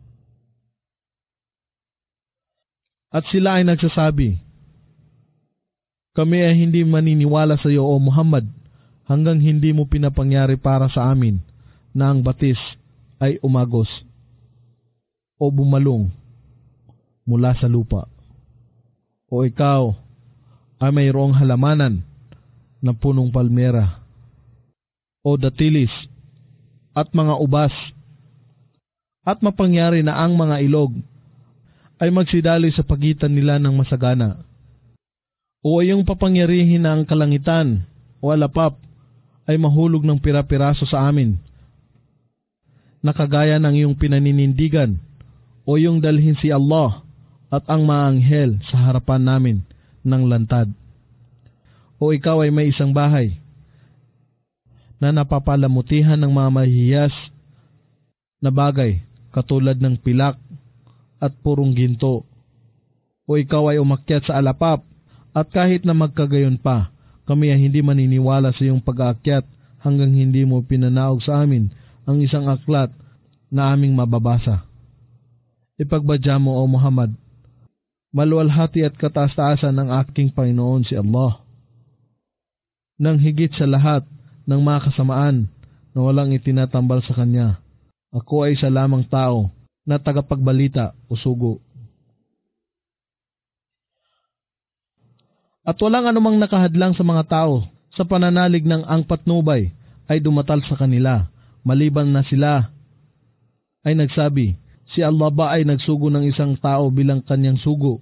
At sila ay nagsasabi, kami ay hindi maniniwala sa iyo, O Muhammad, hanggang hindi mo pinapangyari para sa amin na ang batis ay umagos o bumalong mula sa lupa, o ikaw ay mayroong halamanan na punong palmera o datilis at mga ubas, at mapangyari na ang mga ilog ay magsidaloy sa pagitan nila ng masagana, o iyong papangyarihin na ang kalangitan o alapap ay mahulog ng pira-piraso sa amin, nakagaya ng iyong pinaninindigan, o iyong dalhin si Allah at ang mga anghel sa harapan namin ng lantad, o ikaw ay may isang bahay na napapalamutihan ng mga mahihiyas na bagay katulad ng pilak at purong ginto, o ikaw ay umakyat sa alapap at kahit na magkagayon pa, kami ay hindi maniniwala sa iyong pag-aakyat hanggang hindi mo pinanaog sa amin ang isang aklat na aming mababasa. Ipagbadya mo, O Muhammad, maluwalhati at kataas-taasan ng aking Panginoon si Allah, nang higit sa lahat ng mga kasamaan na walang itinatambal sa Kanya. Ako ay isa lamang tao na tagapagbalita o sugo. At walang anumang nakahadlang sa mga tao sa pananalig ng ang patnubay ay dumatal sa kanila, maliban na sila ay nagsabi, si Allah ba ay nagsugo ng isang tao bilang kanyang sugo?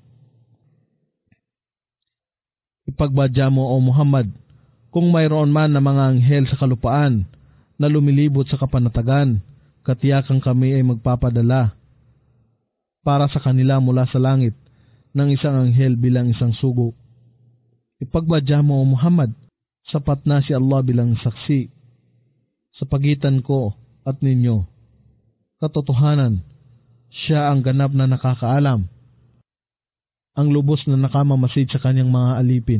Ipagbadya mo, O Muhammad, kung mayroon man na mga anghel sa kalupaan na lumilibot sa kapanatagan, katiyakan kami ay magpapadala para sa kanila mula sa langit ng isang anghel bilang isang sugo. Ipagbadya mo, O Muhammad, sapat na si Allah bilang saksi sa pagitan ko at ninyo. Katotohanan, siya ang ganap na nakakaalam, ang lubos na nakamamasid sa kanyang mga alipin.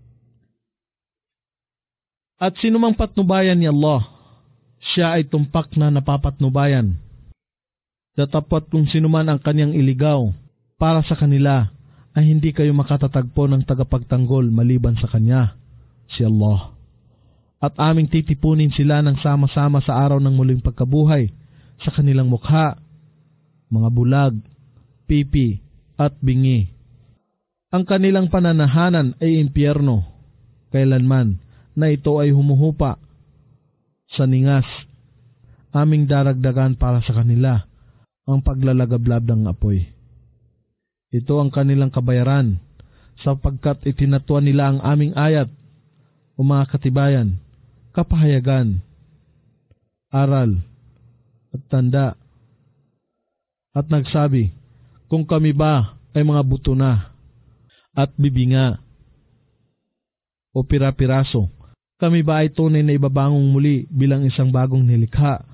At sinumang patnubayan ni Allah, siya ay tumpak na napapatnubayan. Datapot kung sinuman ang kanyang iligaw para sa kanila, ay hindi kayo makatatagpo ng tagapagtanggol maliban sa Kanya, si Allah. At aming titipunin sila ng sama-sama sa araw ng muling pagkabuhay sa kanilang mukha, mga bulag, pipi, at bingi. Ang kanilang pananahanan ay impyerno, kailanman na ito ay humuhupa sa ningas. Aming daragdagan para sa kanila ang paglalagablab ng apoy. Ito ang kanilang kabayaran, sapagkat itinatuan nila ang aming ayat o mga katibayan, kapahayagan, aral, at tanda, at nagsabi, kung kami ba ay mga buto na, at bibinga, o pira-piraso, kami ba ay tunay na ibabangong muli bilang isang bagong nilikha?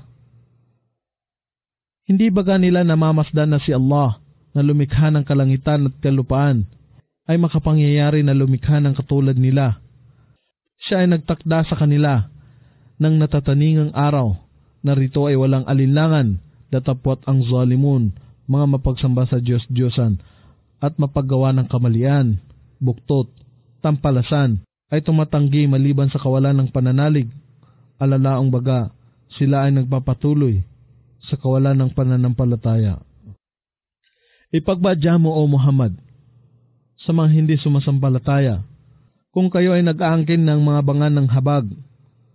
Hindi ba nila namamasdan na si Allah na lumikha ng kalangitan at kalupaan ay makapangyayari na lumikha ng katulad nila? Siya ay nagtakda sa kanila ng natataningang araw na rito ay walang alinlangan, datapwat ang zalimun, mga mapagsamba sa Diyos-Diyosan at mapaggawa ng kamalian, buktot, tampalasan, ay tumatanggi maliban sa kawalan ng pananalig. Alalaong baga, sila ay nagpapatuloy sa kawalan ng pananampalataya. Ipagbadya mo, O Muhammad, sa mga hindi sumasampalataya, kung kayo ay nag-aangkin ng mga bangan ng habag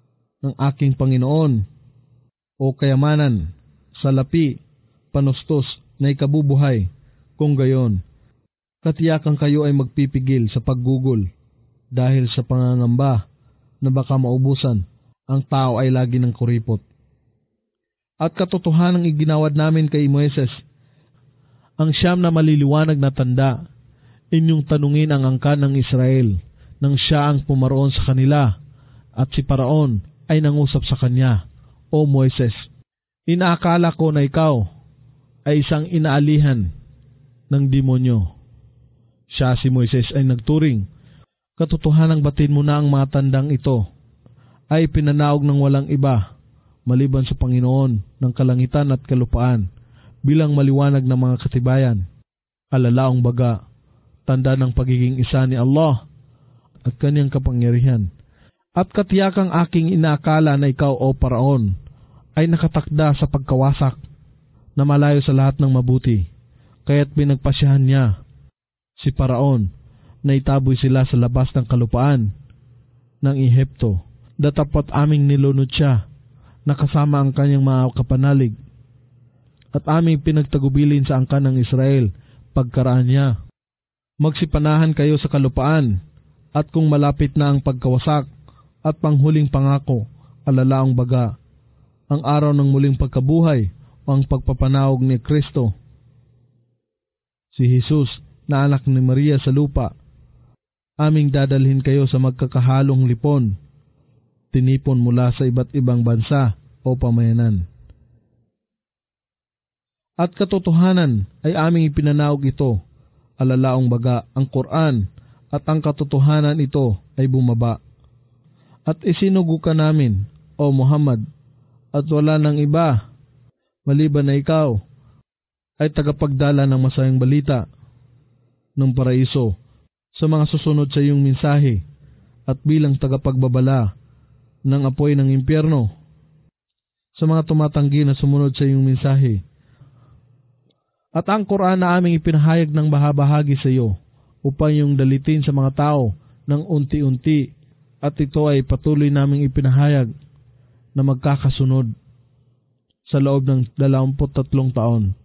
ng aking Panginoon o kayamanan, salapi, panustos na ikabubuhay. Kung gayon, katiyakan kayo ay magpipigil sa paggugol dahil sa pangangamba na baka maubusan ang tao ay lagi ng kuripot. At katotohanang iginawad namin kay Moises ang siyam na maliliwanag na tanda. Inyong tanungin ang angkan ng Israel nang siya ang pumaroon sa kanila at si Paraon ay nangusap sa kanya, O Moises, inaakala ko na ikaw ay isang inaalihan ng demonyo. Siya si Moises ay nagturing, katotohanang batin mo na ang mga tandang ito ay pinanaog ng walang iba maliban sa Panginoon ng kalangitan at kalupaan bilang maliwanag ng mga katibayan, alalaong baga, tanda ng pagiging isa ni Allah at kanyang kapangyarihan. At katiyakang aking inaakala na ikaw o Paraon ay nakatakda sa pagkawasak na malayo sa lahat ng mabuti, kaya't pinagpasyahan niya si Paraon na itaboy sila sa labas ng kalupaan ng Ehipto. Datapat aming nilunod siya na kasama ang kanyang mga kapanalig at aming pinagtagubilin sa angkan ng Israel pagkaraan niya. Magsipanahan kayo sa kalupaan at kung malapit na ang pagkawasak at panghuling pangako, alalaong baga, ang araw ng muling pagkabuhay o ang pagpapanawag ni Kristo, si Jesus na anak ni Maria sa lupa, aming dadalhin kayo sa magkakahalong lipon, tinipon mula sa iba't ibang bansa o pamayanan. At katotohanan ay aming ipinanaog ito, alalaong baga ang Quran, at ang katotohanan ito ay bumaba. At isinugo ka namin, O Muhammad, at wala nang iba, maliban na ikaw, ay tagapagdala ng masayang balita ng paraiso sa mga susunod sa iyong mensahe at bilang tagapagbabala ng apoy ng impyerno sa mga tumatanggi na sumunod sa iyong mensahe. At ang Quran na aming ipinahayag ng bahabahagi sa iyo upang iyong dalitin sa mga tao ng unti-unti, at ito ay patuloy naming ipinahayag na magkakasunod sa loob ng dalawamput tatlong taon.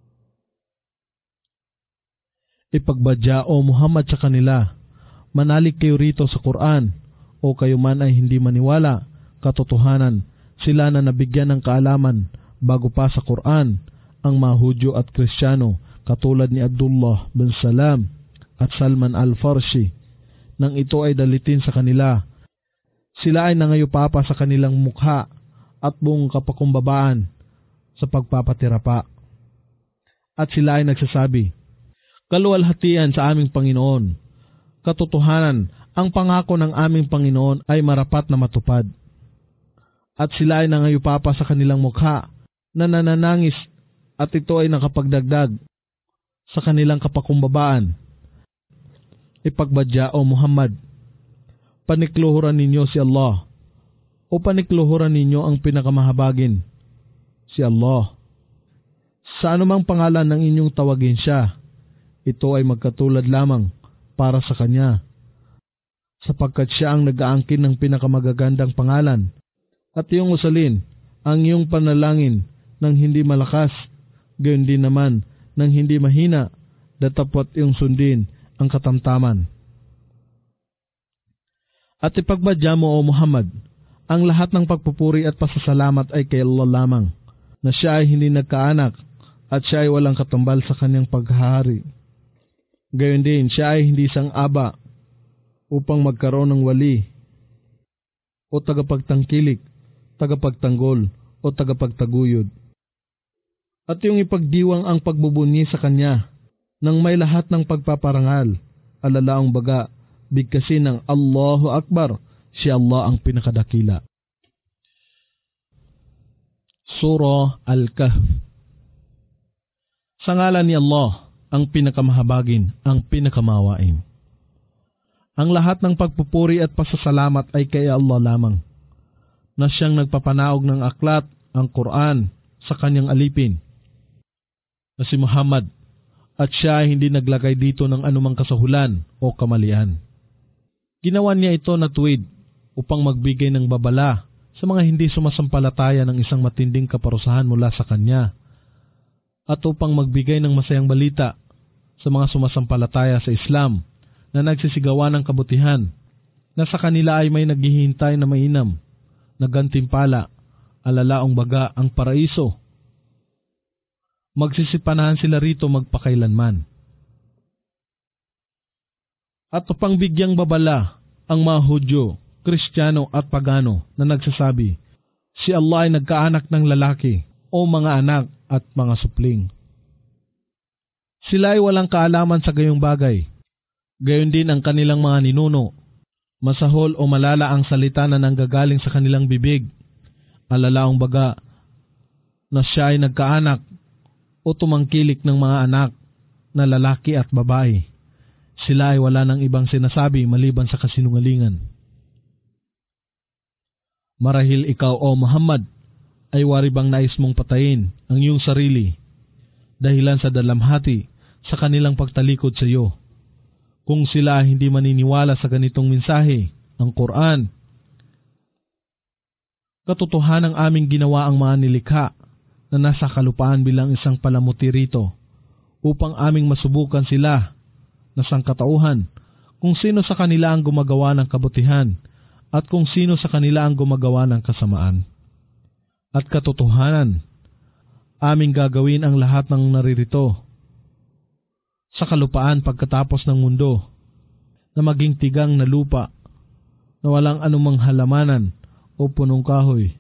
Ipagbadya, O Muhammad, sa kanila, manalig kayo rito sa Quran, o kayo man ay hindi maniwala, katotohanan, sila na nabigyan ng kaalaman bago pa sa Quran, ang mga Hudyo at Kristiyano, katulad ni Abdullah bin Salam at Salman al-Farsi, nang ito ay dalitin sa kanila. Sila ay nangayupapa sa kanilang mukha at buong kapakumbabaan sa pagpapatirapa. At sila ay nagsasabi, kaluwalhatian sa aming Panginoon, katotohanan, ang pangako ng aming Panginoon ay marapat na matupad. At sila ay nangayupapa sa kanilang mukha na nananangis, at ito ay nakapagdagdag sa kanilang kapakumbabaan. Ipagbadya, O Muhammad, panikluhuran ninyo si Allah, o panikluhuran ninyo ang pinakamahabagin, si Allah. Sa anumang pangalan ng inyong tawagin siya, ito ay magkatulad lamang para sa kanya, sapagkat siya ang nag-aangkin ng pinakamagagandang pangalan, at iyong usalin ang iyong panalangin ng hindi malakas, gayon din naman ng hindi mahina, datapot iyong sundin ang katamtaman. At ipagbadya mo, O Muhammad, ang lahat ng pagpupuri at pasasalamat ay kay Allah lamang, na siya ay hindi nagkaanak at siya ay walang katambal sa kanyang paghahari. Gayon din, siya ay hindi isang aba upang magkaroon ng wali o tagapagtangkilik, tagapagtanggol o tagapagtaguyod. At yung ipagdiwang ang pagbubunyi sa kanya nang may lahat ng pagpaparangal, alalaong baga, bigkasin ng Allahu Akbar, si Allah ang pinakadakila. Surah Al-Kahf. Sa ngalan ni Allah, ang pinakamahabagin, ang pinakamawain. Ang lahat ng pagpupuri at pasasalamat ay kay Allah lamang, na siyang nagpapanaog ng aklat, ang Quran, sa kanyang alipin, na si Muhammad, at siya ay hindi naglagay dito ng anumang kasahulan o kamalian. Ginawa niya ito na tuwid upang magbigay ng babala sa mga hindi sumasampalataya ng isang matinding kaparusahan mula sa Kanya, at upang magbigay ng masayang balita sa mga sumasampalataya sa Islam na nagsisigawan ng kabutihan, na sa kanila ay may naghihintay na mainam, na gantimpala, alalaong baga ang paraiso. Magsisipanahan sila rito magpakailanman. At upang bigyang babala ang mga Hudyo, Kristiyano at Pagano na nagsasabi, si Allah ay nagkaanak ng lalaki o mga anak at mga supling. Sila ay walang kaalaman sa gayong bagay. Gayon din ang kanilang mga ninuno. Masahol o malala ang salita na nanggagaling sa kanilang bibig, alalaong baga na siya ay nagkaanak o tumangkilik ng mga anak na lalaki at babae. Sila ay wala ng ibang sinasabi maliban sa kasinungalingan. Marahil ikaw o Muhammad ay wari bang nais mong patayin ang iyong sarili dahilan sa dalamhati sa kanilang pagtalikod sa iyo. Kung sila hindi maniniwala sa ganitong mensahe, ang Quran, katotohanan ng aming ginawa ang mga nilikha na nasa kalupaan bilang isang palamuti rito upang aming masubukan sila na sangkatauhan kung sino sa kanila ang gumagawa ng kabutihan at kung sino sa kanila ang gumagawa ng kasamaan. At katotohanan, aming gagawin ang lahat ng naririto sa kalupaan pagkatapos ng mundo na maging tigang na lupa na walang anumang halamanan o punong kahoy.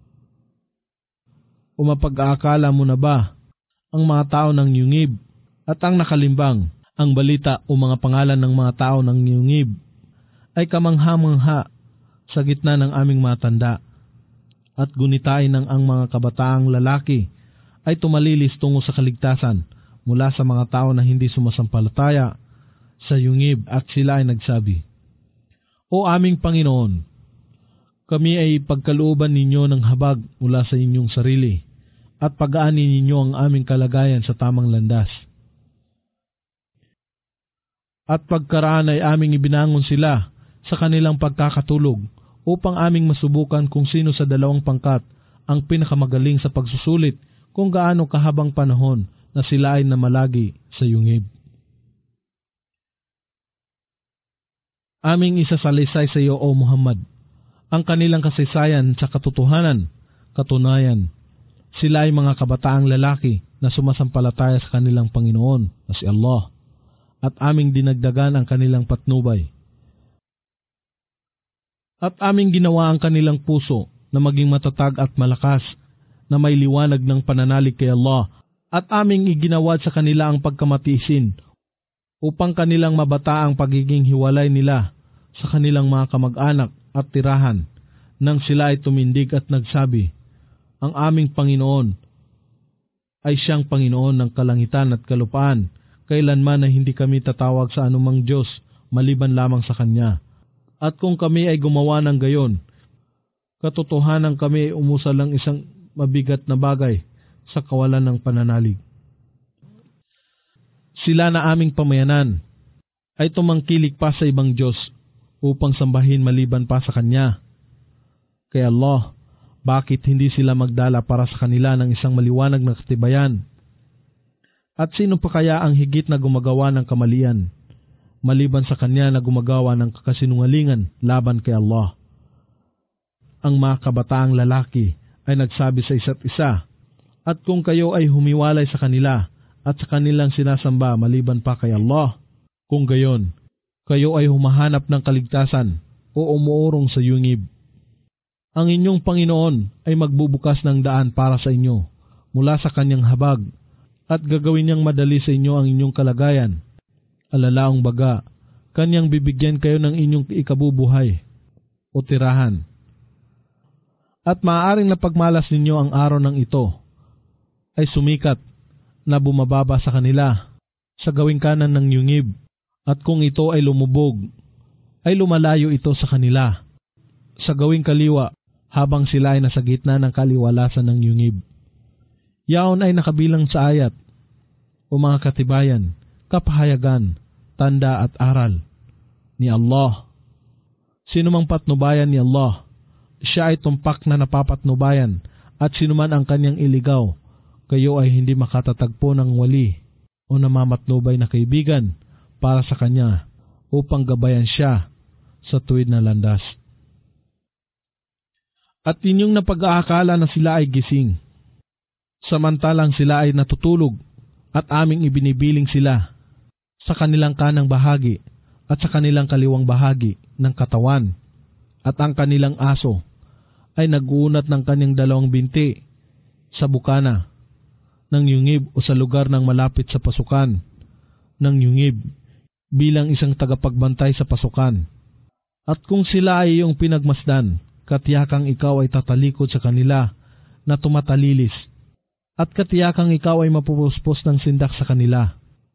O mapag-aakala mo na ba ang mga tao ng Yungib at ang nakalimbang ang balita o mga pangalan ng mga tao ng Yungib ay kamangha-mangha sa gitna ng aming matanda at gunitain ng ang mga kabataang lalaki ay tumalilis tungo sa kaligtasan mula sa mga tao na hindi sumasampalataya sa Yungib at sila ay nagsabi, O aming Panginoon, kami ay pagkalooban ninyo ng habag mula sa inyong sarili at pag-aanin ninyo ang aming kalagayan sa tamang landas. At pagkaraan ay aming ibinangon sila sa kanilang pagkakatulog upang aming masubukan kung sino sa dalawang pangkat ang pinakamagaling sa pagsusulit kung gaano kahabang panahon na sila ay namalagi sa Yungib. Aming isasalaysay sa iyo, O Muhammad, ang kanilang kasaysayan sa katotohanan, katunayan. Sila ay mga kabataang lalaki na sumasampalataya sa kanilang Panginoon na si Allah at aming dinagdagan ang kanilang patnubay. At aming ginawa ang kanilang puso na maging matatag at malakas na may liwanag ng pananalig kay Allah at aming iginawad sa kanila ang pagkamatiisin upang kanilang mabata ang pagiging hiwalay nila sa kanilang mga kamag-anak at tirahan nang sila ay tumindig at nagsabi, ang aming Panginoon ay siyang Panginoon ng kalangitan at kalupaan, kailanman na hindi kami tatawag sa anumang Diyos maliban lamang sa Kanya. At kung kami ay gumawa ng gayon, katotohanan kami ay umusal lang isang mabigat na bagay sa kawalan ng pananalig. Sila na aming pamayanan ay tumangkilik pa sa ibang Diyos upang sambahin maliban pa sa Kanya. Kaya Allah, bakit hindi sila magdala para sa kanila ng isang maliwanag na katibayan? At sino pa kaya ang higit na gumagawa ng kamalian, maliban sa Kanya na gumagawa ng kasinungalingan laban kay Allah? Ang mga kabataang lalaki ay nagsabi sa isa't isa, at kung kayo ay humiwalay sa kanila at sa kanilang sinasamba maliban pa kay Allah, kung gayon, kayo ay humahanap ng kaligtasan o umuurong sa Yungib. Ang inyong Panginoon ay magbubukas ng daan para sa inyo mula sa Kanyang habag at gagawin niyang madali sa inyo ang inyong kalagayan. Alalaong baga, Kanyang bibigyan kayo ng inyong ikabubuhay o tirahan. At maaaring napagmalas ninyo ang araw ng ito ay sumikat na bumababa sa kanila sa gawing kanan ng Yungib, at kung ito ay lumubog, ay lumalayo ito sa kanila sa gawing kaliwa habang sila ay nasa gitna ng kaliwalasan ng Yungib. Yaon ay nakabilang sa ayat o mga katibayan, kapahayagan, tanda at aral ni Allah. Sino mang patnubayan ni Allah siya ay tumpak na napapatnubayan at sinuman ang kanyang iligaw, kayo ay hindi makatatagpo ng wali o namamatnubay na kaibigan para sa kanya upang gabayan siya sa tuwid na landas. At inyong napag-aakala na sila ay gising, samantalang sila ay natutulog at aming ibinibiling sila sa kanilang kanang bahagi at sa kanilang kaliwang bahagi ng katawan, at ang kanilang aso ay nag-uunat ng kanyang dalawang binti sa bukana ng yungib o sa lugar ng malapit sa pasukan ng yungib bilang isang tagapagbantay sa pasukan. At kung sila ay iyong pinagmasdan, katiyakang ikaw ay tatalikod sa kanila na tumatalilis, at katiyakang ikaw ay mapupuspos ng sindak sa kanila.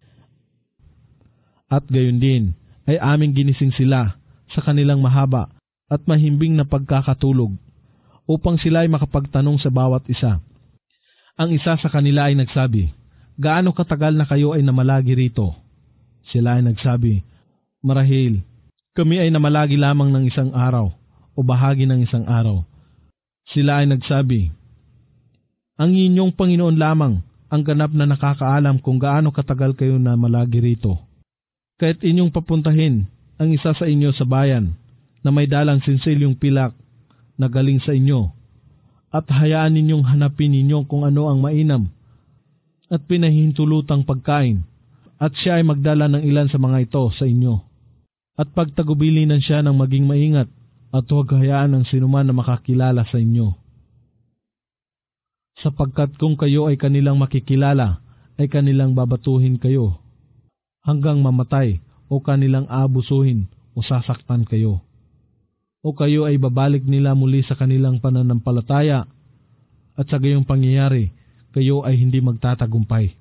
At gayon din ay aming ginising sila sa kanilang mahaba at mahimbing na pagkakatulog upang sila ay makapagtanong sa bawat isa. Ang isa sa kanila ay nagsabi, "Gaano katagal na kayo ay namalagi rito?" Sila ay nagsabi, "Marahil, kami ay namalagi lamang ng isang araw o bahagi ng isang araw." Sila ay nagsabi, "Ang inyong Panginoon lamang ang ganap na nakakaalam kung gaano katagal kayo namalagi rito. Kahit inyong papuntahin ang isa sa inyo sa bayan na may dalang sinsilyong pilak na galing sa inyo, at hayaan ninyong hanapin ninyo kung ano ang mainam at pinahintulutang pagkain, at siya ay magdala ng ilan sa mga ito sa inyo. At pagtagubilinan siya ng maging maingat, at huwag hayaan ng sinuman na makakilala sa inyo. Sapagkat kung kayo ay kanilang makikilala, ay kanilang babatuhin kayo hanggang mamatay, o kanilang abusuhin o sasaktan kayo. O kayo ay babalik nila muli sa kanilang pananampalataya, at sa gayong pangyayari, kayo ay hindi magtatagumpay."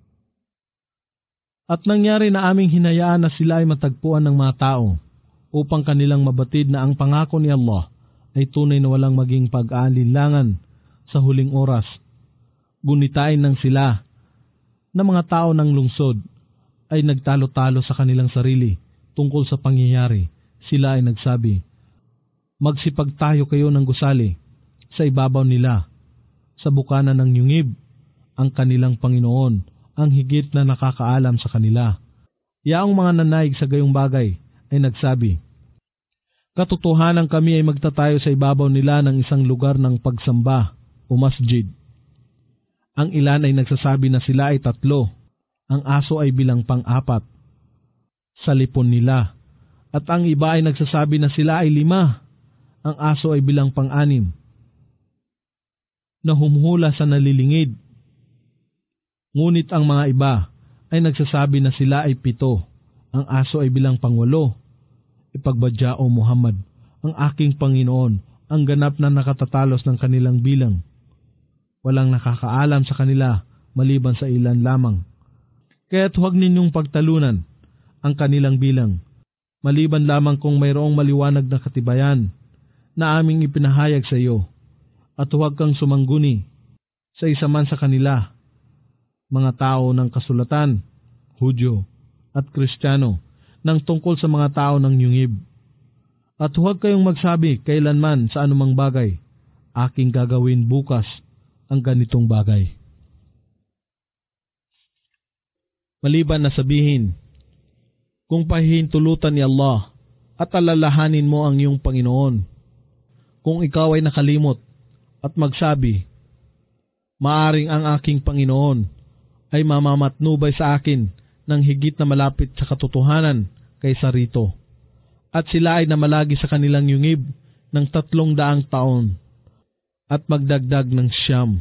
At nangyari na aming hinayaan na sila ay matagpuan ng mga tao upang kanilang mabatid na ang pangako ni Allah ay tunay na walang maging pag-aalinlangan sa huling oras. Gunitain ng sila na mga tao ng lungsod ay nagtalo-talo sa kanilang sarili tungkol sa pangyayari. Sila ay nagsabi, "Magsipagtayo kayo ng gusali sa ibabaw nila, sa bukana ng yungib, ang kanilang Panginoon ang higit na nakakaalam sa kanila." Yaong mga nanaig sa gayong bagay ay nagsabi, "Katotohanan kami ay magtatayo sa ibabaw nila ng isang lugar ng pagsamba o masjid." Ang ilan ay nagsasabi na sila ay tatlo, ang aso ay bilang pang-apat sa lipon nila, at ang iba ay nagsasabi na sila ay lima, ang aso ay bilang pang-anim na humuhula sa nalilingid. Ngunit ang mga iba ay nagsasabi na sila ay pito, ang aso ay bilang pangwalo. Ipagbadya, O Muhammad, ang aking Panginoon ang ganap na nakatatalos ng kanilang bilang. Walang nakakaalam sa kanila maliban sa ilan lamang. Kaya't huwag ninyong pagtalunan ang kanilang bilang, maliban lamang kung mayroong maliwanag na katibayan na aming ipinahayag sa iyo, at huwag kang sumangguni sa isa man sa kanila, mga tao ng kasulatan, Hudyo at Kristiyano, ng tungkol sa mga tao ng yungib. At huwag kayong magsabi kailanman sa anumang bagay, aking gagawin bukas ang ganitong bagay. Maliban na sabihin, kung pahihintulutan ni Allah at alalahanin mo ang iyong Panginoon, kung ikaw ay nakalimot at magsabi, maaring ang aking Panginoon ay mamamatnubay sa akin ng higit na malapit sa katotohanan kaysa rito, at sila ay namalagi sa kanilang yungib ng tatlong daang taon at magdagdag ng siyam.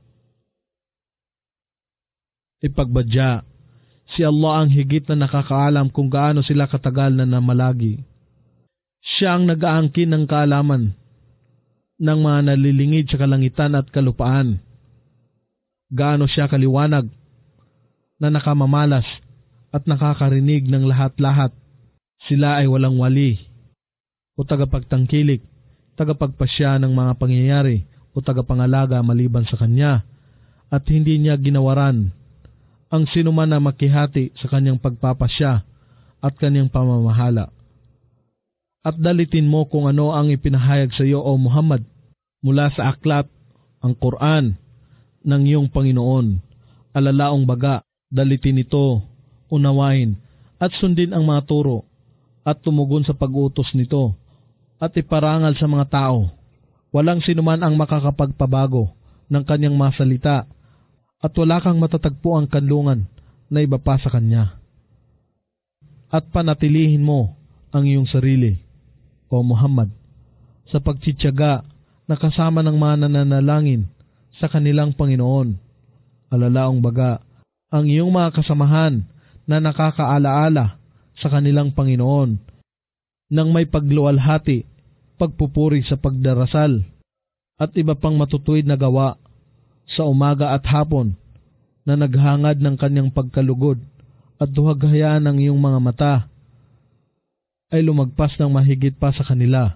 Ipagbadya, si Allah ang higit na nakakaalam kung gaano sila katagal na namalagi. Siya ang nag-aangkin ng kaalaman ng mga nalilingid sa kalangitan at kalupaan. Gaano siya kaliwanag na nakamamalas at nakakarinig ng lahat-lahat. Sila ay walang wali o tagapagtangkilik, tagapagpasya ng mga pangyayari o tagapangalaga maliban sa kanya, at hindi niya ginawaran ang sinuman na makihati sa kanyang pagpapasya at kanyang pamamahala. at dalitin mo kung ano ang ipinahayag sa iyo, O Muhammad, mula sa aklat, ang Quran, ng iyong Panginoon. Alalaong baga, dalitin ito, unawain, at sundin ang mga turo, at tumugon sa pag-utos nito, at iparangal sa mga tao. Walang sinuman ang makakapagpabago ng kanyang masalita, at wala kang matatagpo ang kanlungan na iba pa sa kanya. At panatilihin mo ang iyong sarili, O Muhammad, sa pagtsitsaga na kasama ng mga nananalangin sa kanilang Panginoon. Alalaong baga, ang iyong mga kasamahan na nakakaalaala sa kanilang Panginoon nang may pagluwalhati, pagpupuri sa pagdarasal, at iba pang matutuwid na gawa sa umaga at hapon na naghangad ng kanyang pagkalugod, at duhaghayaan ng iyong mga mata ay lumagpas ng mahigit pa sa kanila,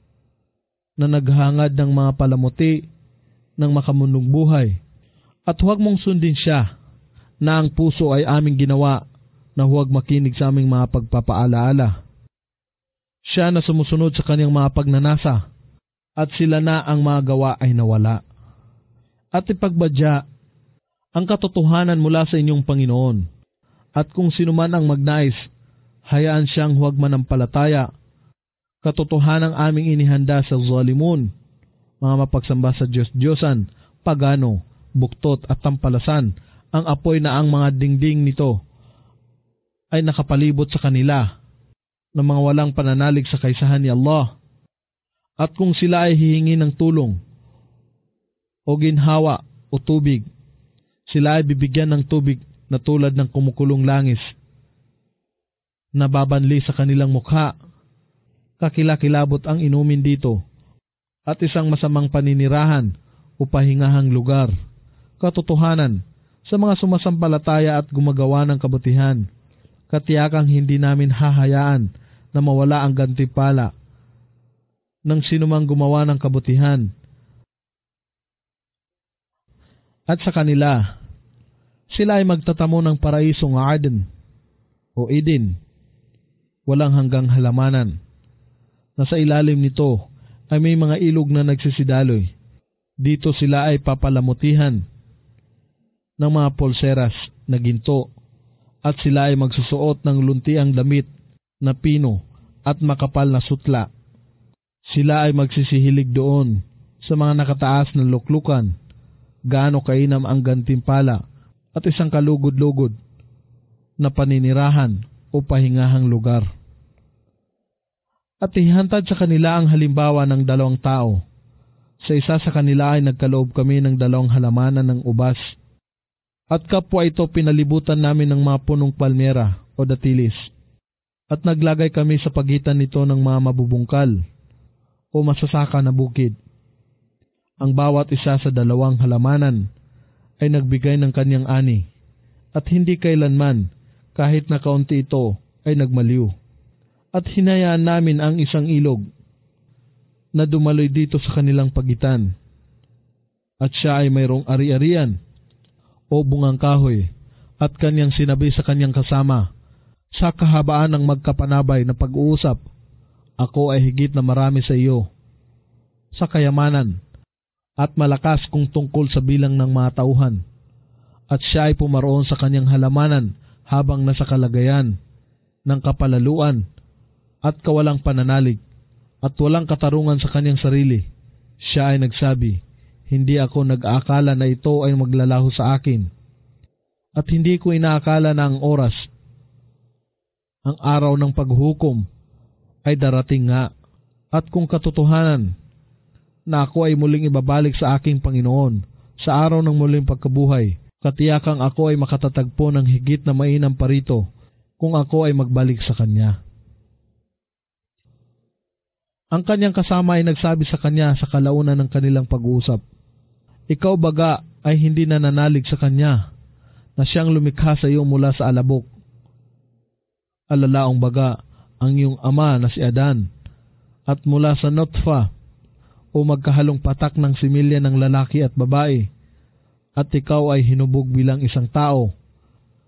na naghangad ng mga palamuti ng makamunong buhay, at huwag mong sundin siya na ang puso ay aming ginawa na huwag makinig sa aming mga pagpapaalaala. Siya na sumusunod sa kanyang mga pagnanasa, at sila na ang mga gawa ay nawala. At ipagbadya ang katotohanan mula sa inyong Panginoon, at kung sino man ang magnais, hayaan siyang huwag manampalataya. Katotohanan ang aming inihanda sa zalimun, mga mapagsamba sa Diyos-Diyosan, pagano, buktot at tampalasan, ang apoy na ang mga dingding nito ay nakapalibot sa kanila, ng mga walang pananalig sa kaisahan ni Allah. At kung sila ay hihingi ng tulong, o ginhawa, o tubig, sila ay bibigyan ng tubig na tulad ng kumukulong langis, nababanli sa kanilang mukha. Kakilakilabot ang inumin dito, at isang masamang paninirahan o pahingahang lugar. Katotohanan, sa mga sumasampalataya at gumagawa ng kabutihan, katiyakang hindi namin hahayaan na mawala ang gantimpala ng sinumang gumawa ng kabutihan. At sa kanila, sila ay magtatamo ng paraisong Aden o Eden, walang hanggang halamanan, na sa ilalim nito ay may mga ilog na nagsisidaloy. Dito sila ay papalamutihan ng mga pulseras na ginto, at sila ay magsusuot ng luntiang damit na pino at makapal na sutla. Sila ay magsisihilig doon sa mga nakataas na luklukan, gaano kainam ang gantimpala, at isang kalugod-lugod na paninirahan o pahingahang lugar. At ihantad sa kanila ang halimbawa ng dalawang tao. Sa isa sa kanila ay nagkaloob kami ng dalawang halamanan ng ubas, at kapwa ito pinalibutan namin ng mga punong palmera o datilis, at naglagay kami sa pagitan nito ng mga mabubungkal o masasaka na bukid. Ang bawat isa sa dalawang halamanan ay nagbigay ng kanyang ani, at hindi kailanman, kahit na kaunti ito, ay nagmaliw. At hinayaan namin ang isang ilog na dumaloy dito sa kanilang pagitan, at siya ay mayroong ari-arian o bungang kahoy, at kanyang sinabi sa kanyang kasama, sa kahabaan ng magkapanabay na pag-uusap, ako ay higit na marami sa iyo, sa kayamanan, at malakas kung tungkol sa bilang ng mga tauhan. At siya ay pumaroon sa kanyang halamanan habang nasa kalagayan ng kapalaluan at kawalang pananalig, at walang katarungan sa kanyang sarili. Siya ay nagsabi, hindi ako nag-aakala na ito ay maglalaho sa akin, at hindi ko inaakala na ang oras, ang araw ng paghukom, ay darating nga. At kung katotohanan na ako ay muling ibabalik sa aking Panginoon sa araw ng muling pagkabuhay, katiyakang ako ay makatatagpo ng higit na mainam pa rito kung ako ay magbalik sa Kanya. Ang kanyang kasama ay nagsabi sa kanya sa kalaunan ng kanilang pag-uusap, ikaw baga ay hindi nananalig sa Kanya na siyang lumikha sa iyo mula sa alabok. Alalaong baga ang iyong ama na si Adan, at mula sa nutfa o magkahalong patak ng similya ng lalaki at babae, at ikaw ay hinubog bilang isang tao.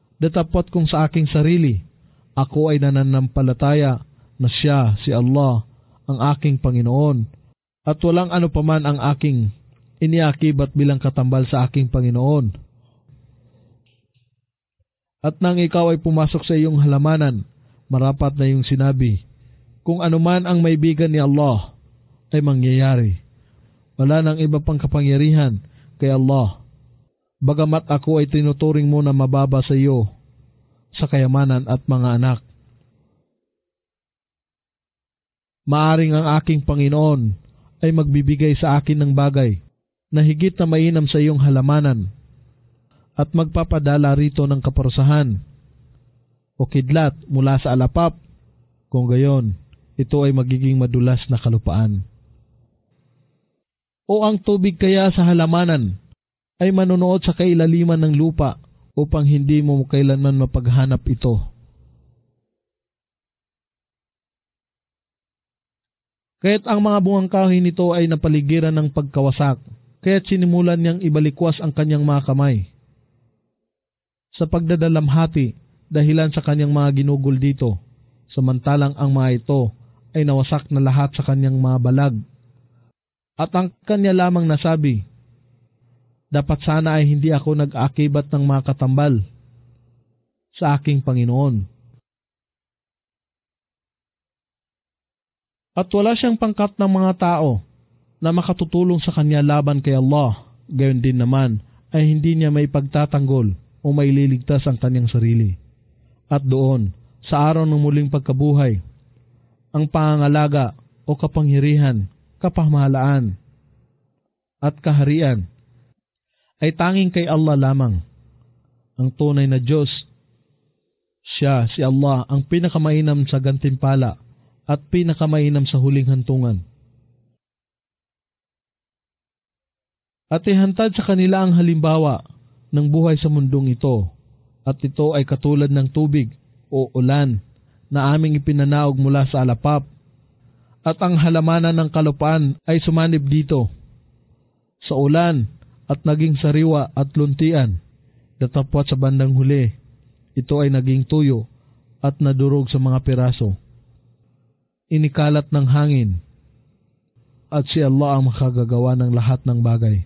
Datapot kung sa aking sarili, ako ay nananampalataya na siya, si Allah, ang aking Panginoon, at walang ano paman ang aking iniakibat bilang katambal sa aking Panginoon. At nang ikaw ay pumasok sa iyong halamanan, marapat na iyong sinabi, kung anuman ang maibigan ni Allah ay mangyayari. Wala nang iba pang kapangyarihan kay Allah. Bagamat ako ay tinuturing mo na mababa sa iyo sa kayamanan at mga anak. Maaring ang aking Panginoon ay magbibigay sa akin ng bagay na higit na mainam sa iyong halamanan at magpapadala rito ng kaparusahan o kidlat mula sa alapap. Kung gayon, ito ay magiging madulas na kalupaan. O ang tubig kaya sa halamanan ay manunood sa kailaliman ng lupa upang hindi mo kailanman mapaghanap ito. Kaya't ang mga bungang kahoy nito ay napaligiran ng pagkawasak, kaya't sinimulan niyang ibalikwas ang kanyang mga kamay. Sa pagdadalamhati, dahilan sa kanyang mga ginugol dito, samantalang ang mga ito ay nawasak na lahat sa kanyang mga balag. At ang kanya lamang nasabi, dapat sana ay hindi ako nag-akibat ng mga katambal sa aking Panginoon. At wala siyang pangkat ng mga tao na makatutulong sa kanya laban kay Allah. Gayon din naman ay hindi niya may pagtatanggol o may liligtas ang kanyang sarili. At doon, sa araw ng muling pagkabuhay, ang pangangalaga o kapangyarihan, kapamahalaan at kaharian ay tanging kay Allah lamang, ang tunay na Diyos. Siya, si Allah, ang pinakamainam sa gantimpala at pinakamainam sa huling hantungan. At ihantad sa kanila ang halimbawa ng buhay sa mundong ito, at ito ay katulad ng tubig o ulan na aming ipinanaog mula sa alapap, at ang halamanan ng kalupaan ay sumanib dito sa ulan at naging sariwa at luntian. Datapwat sa bandang huli, ito ay naging tuyo at nadurog sa mga piraso. Inikalat ng hangin, at si Allah ang makagagawa ng lahat ng bagay.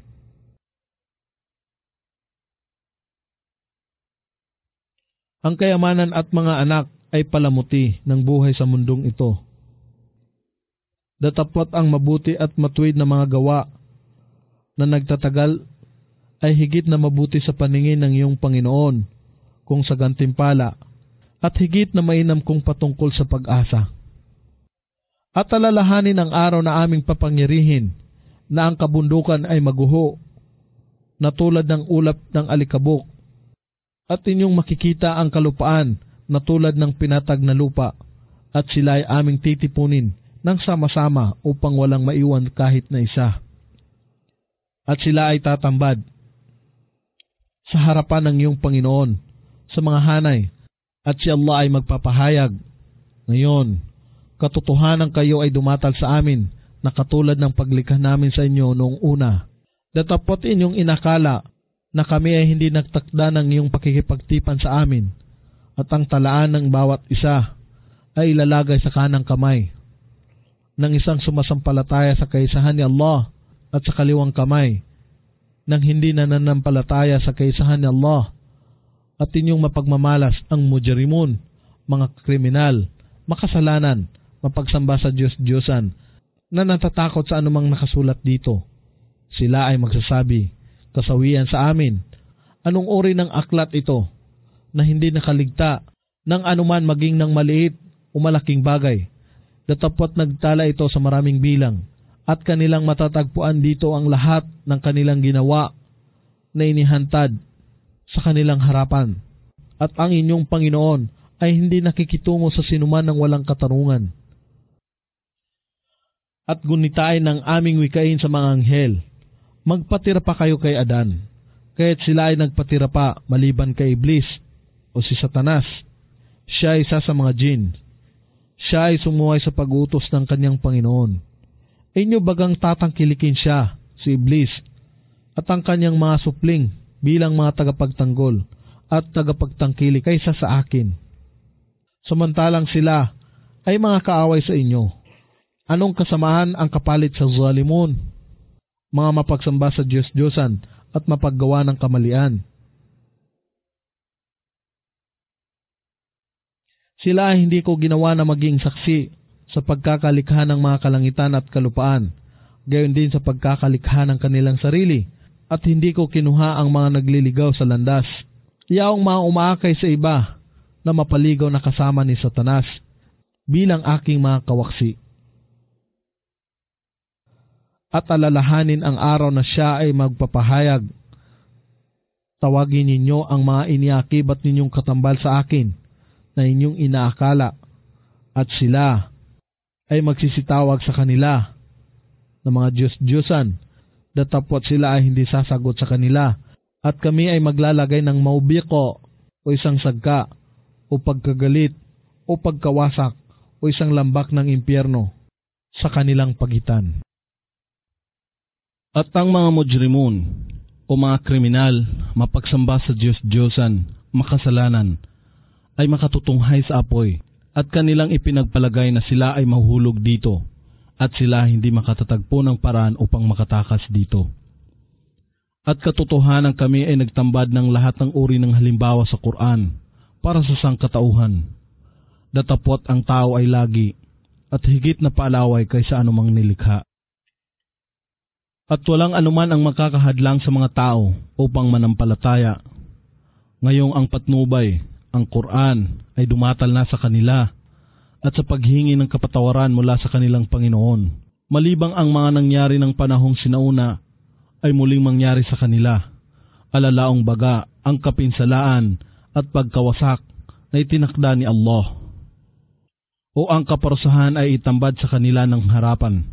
Ang kayamanan at mga anak ay palamuti ng buhay sa mundong ito. Datapwat ang mabuti at matuwid na mga gawa na nagtatagal ay higit na mabuti sa paningin ng iyong Panginoon kung sa gantimpala, at higit na mainam kung patungkol sa pag-asa. At alalahanin ang araw na aming papangyarihin na ang kabundukan ay maguho na tulad ng ulap ng alikabok, at inyong makikita ang kalupaan na tulad ng pinatag na lupa, at sila ay aming titipunin ng sama-sama upang walang maiwan kahit na isa. At sila ay tatambad sa harapan ng iyong Panginoon sa mga hanay, at si Allah ay magpapahayag, ngayon, katotohanan kayo ay dumatal sa amin na katulad ng paglikha namin sa inyo noong una. Datapot inyong inakala na kami ay hindi nagtakda ng iyong pakikipagtipan sa amin, at ang talaan ng bawat isa ay ilalagay sa kanang kamay ng isang sumasampalataya sa kaisahan ni Allah, at sa kaliwang kamay ng hindi nananampalataya sa kaisahan ni Allah. At inyong mapagmamalas ang mujrimun, mga kriminal, makasalanan, mapagsamba sa Diyos-Diyosan, na natatakot sa anumang nakasulat dito. Sila ay magsasabi, kasawian sa amin, anong uri ng aklat ito na hindi nakaligta ng anuman maging ng maliit o malaking bagay. Datapwat nagtala ito sa maraming bilang, at kanilang matatagpuan dito ang lahat ng kanilang ginawa na inihantad sa kanilang harapan. At ang inyong Panginoon ay hindi nakikitungo sa sinuman ng walang katarungan. At gunitain ng aming wikain sa mga anghel, magpatira pa kayo kay Adan, kaya't sila ay nagpatira pa maliban kay Iblis o si Satanas. Siya ay isa sa mga jin. Siya ay sumuway sa pag-utos ng kanyang Panginoon. Inyo bagang tatangkilikin siya, si Iblis, at ang kanyang mga supling bilang mga tagapagtanggol at tagapagtangkili kaysa sa akin. Samantalang sila ay mga kaaway sa inyo, Anong kasamaan ang kapalit sa zalimun? Mga mapagsamba sa Diyos-Diyosan at mapaggawa ng kamalian. Sila ay hindi ko ginawa na maging saksi sa pagkakalikha ng mga kalangitan at kalupaan, gayon din sa pagkakalikha ng kanilang sarili, at hindi ko kinuha ang mga nagliligaw sa landas. Yaong mga umaakay sa iba na mapaligaw na kasama ni Satanas bilang aking mga kawaksi. At alalahanin ang araw na siya ay magpapahayag. Tawagin ninyo ang mga iniakibat ninyong katambal sa akin na inyong inaakala, at sila ay magsisitawag sa kanila na mga Diyos-Diyosan, datapwat sila ay hindi sasagot sa kanila, at kami ay maglalagay ng maubiko o isang sagka o pagkagalit o pagkawasak o isang lambak ng impyerno sa kanilang pagitan. At ang mga mujrimun o mga kriminal mapagsamba sa Diyos-Diyosan, makasalanan, ay makatutunghay sa apoy, at kanilang ipinagpalagay na sila ay mahuhulog dito, at sila hindi makatatagpo ng paraan upang makatakas dito. At katotohanan kami ay nagtambad ng lahat ng uri ng halimbawa sa Quran para sa sangkatauhan. Datapwat ang tao ay lagi at higit na paalaway kaysa anumang nilikha. At walang anuman ang makakahadlang sa mga tao upang manampalataya. Ngayong ang patnubay, ang Quran, ay dumatal na sa kanila at sa paghingi ng kapatawaran mula sa kanilang Panginoon. Malibang ang mga nangyari ng panahong sinauna ay muling mangyari sa kanila. Alalaong baga ang kapinsalaan at pagkawasak na itinakda ni Allah, o ang kaparusahan ay itambad sa kanila ng harapan.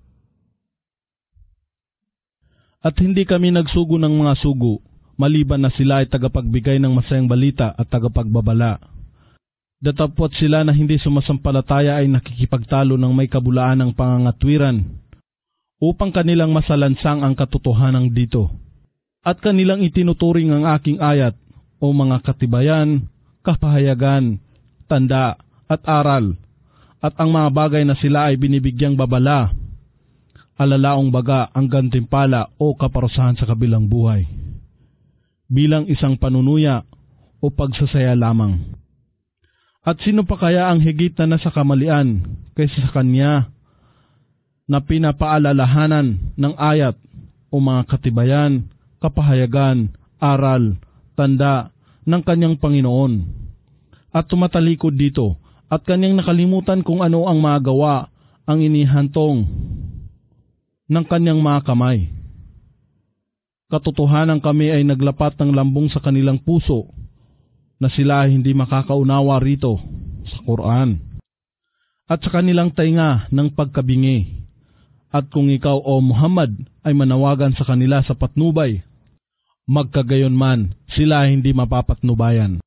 At hindi kami nagsugo ng mga sugo, maliban na sila ay tagapagbigay ng masayang balita at tagapagbabala. Datapwat sila na hindi sumasampalataya ay nakikipagtalo ng may kabulaan ng pangangatwiran, upang kanilang masalansang ang katotohanan dito. At kanilang itinuturing ang aking ayat o mga katibayan, kapahayagan, tanda at aral, at ang mga bagay na sila ay binibigyang babala, alalaong baga ang gantimpala o kaparusahan sa kabilang buhay, bilang isang panunuya o pagsasaya lamang. At sino pa kaya ang higit na nasa kamalian kaysa sa kanya na pinapaalalahanan ng ayat o mga katibayan, kapahayagan, aral, tanda ng kanyang Panginoon, at tumatalikod dito at kanyang nakalimutan kung ano ang magawa ang inihantong ng kanyang mga kamay. Katotohanan kami ay naglapat ng lambong sa kanilang puso na sila ay hindi makakaunawa rito sa Quran, at sa kanilang tainga ng pagkabingi. At kung ikaw o Muhammad ay manawagan sa kanila sa patnubay, magkagayon man sila hindi mapapatnubayan.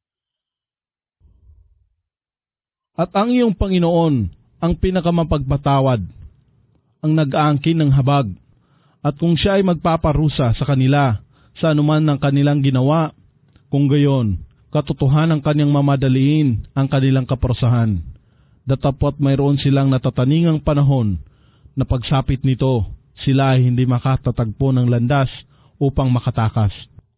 At ang iyong Panginoon ang pinakamapagpatawad, ang nag-aangkin ng habag, at kung siya ay magpaparusa sa kanila sa anuman ng kanilang ginawa, kung gayon, katotohanan kanyang mamadaliin ang kanilang kaparusahan. Datapwat mayroon silang natataningang panahon na pagsapit nito, sila ay hindi makatatagpo ng landas upang makatakas.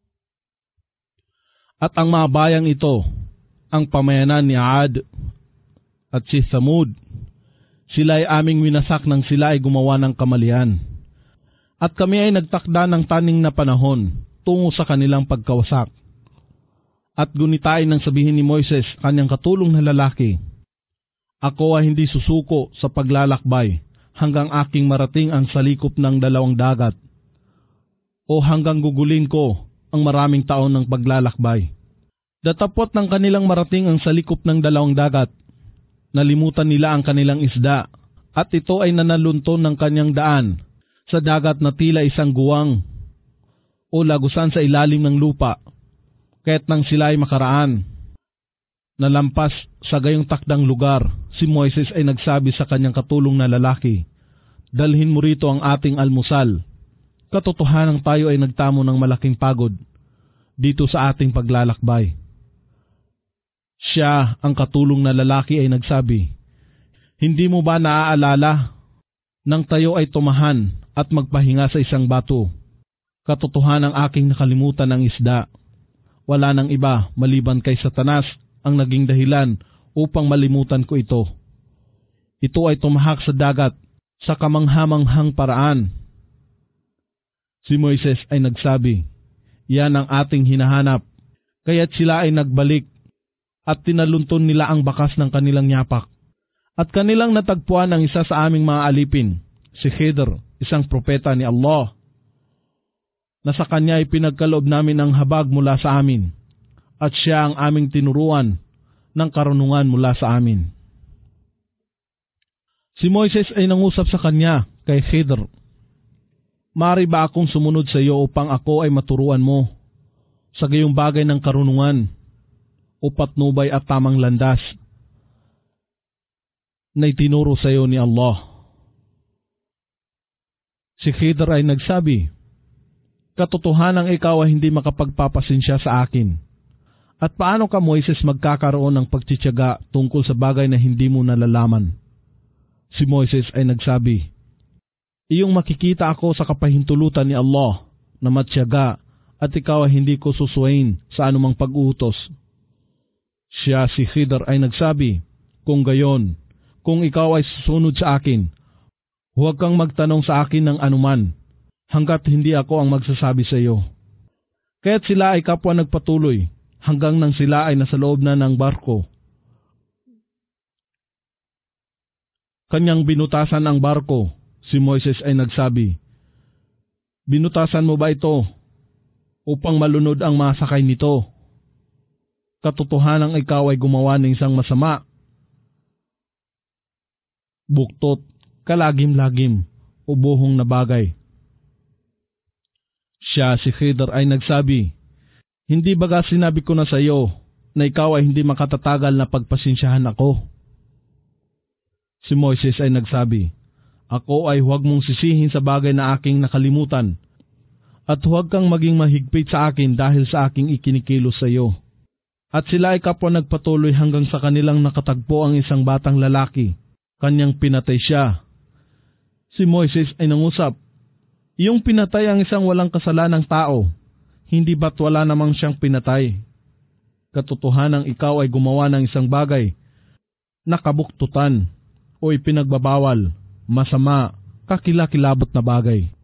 At ang mga bayang ito, ang pamayanan ni Ad at si Thamud, sila ay aming winasak nang sila ay gumawa ng kamalian. At kami ay nagtakda ng taning na panahon tungo sa kanilang pagkawasak. At gunitain ng sabihin ni Moises kanyang katulong na lalaki, ako ay hindi susuko sa paglalakbay hanggang aking marating ang salikop ng dalawang dagat, o hanggang gugulin ko ang maraming taon ng paglalakbay. Datapwat ng kanilang marating ang salikop ng dalawang dagat, nalimutan nila ang kanilang isda, at ito ay nanalunton ng kanyang daan sa dagat na tila isang guwang o lagusan sa ilalim ng lupa. Kaya't nang sila ay makaraan, nalampas sa gayong takdang lugar, si Moises ay nagsabi sa kanyang katulong na lalaki, dalhin mo rito ang ating almusal. Katotohanan tayo ay nagtamo ng malaking pagod dito sa ating paglalakbay. Siya, ang katulong na lalaki, ay nagsabi, hindi mo ba naaalala Nang tayo ay tumahan at magpahinga sa isang bato, katotohanang aking nakalimutan ng isda. Wala nang iba maliban kay Satanas ang naging dahilan upang malimutan ko ito. Ito ay tumahak sa dagat sa kamanghamanghang paraan. Si Moises ay nagsabi, yan ang ating hinahanap, kaya't sila ay nagbalik at tinalunton nila ang bakas ng kanilang yapak. At kanilang natagpuan ang isa sa aming mga alipin, si Khidr, isang propeta ni Allah, na sa kanya ay pinagkaloob namin ang habag mula sa amin, at siya ang aming tinuruan ng karunungan mula sa amin. Si Moises ay nangusap sa kanya kay Khidr, "Mari ba akong sumunod sa iyo upang ako ay maturuan mo sa gayong bagay ng karunungan o patnubay at tamang landas na itinuro sa iyo ni Allah?" Si Khidr ay nagsabi, "Katotohanang ikaw ay hindi makapagpapasensya sa akin. At paano ka, Moises, magkakaroon ng pagtitiyaga tungkol sa bagay na hindi mo nalalaman?" Si Moises ay nagsabi, "Iyong makikita ako sa kapahintulutan ni Allah na matyaga at ikaw ay hindi ko susuwain sa anumang pag-uutos." Siya, si Khidr, ay nagsabi, "Kung gayon, kung ikaw ay susunod sa akin, huwag kang magtanong sa akin ng anuman hanggat hindi ako ang magsasabi sa iyo." Kaya't sila ay kapwa nagpatuloy hanggang nang sila ay nasa loob na ng barko. Kanyang binutasan ang barko. Si Moises ay nagsabi, "Binutasan mo ba ito upang malunod ang masakay nito? Katotohanang ikaw ay gumawa ng isang masama, buktot, kalagim-lagim o buhong na bagay." Siya, si Khidr, ay nagsabi, "Hindi baga sinabi ko na sa iyo na ikaw ay hindi makatatagal na pagpasensyahan ako?" Si Moises ay nagsabi, "Ako ay huwag mong sisihin sa bagay na aking nakalimutan at huwag kang maging mahigpit sa akin dahil sa aking ikinikilos sa iyo." At sila ay kapwa nagpatuloy hanggang sa kanilang nakatagpo ang isang batang lalaki. Kanyang pinatay siya. Si Moises ay nangusap, "Iyong pinatay ang isang walang kasalanang tao, hindi ba't wala namang siyang pinatay? Katotohanang ikaw ay gumawa ng isang bagay na kabuktutan o ipinagbabawal, masama, kakilakilabot na bagay."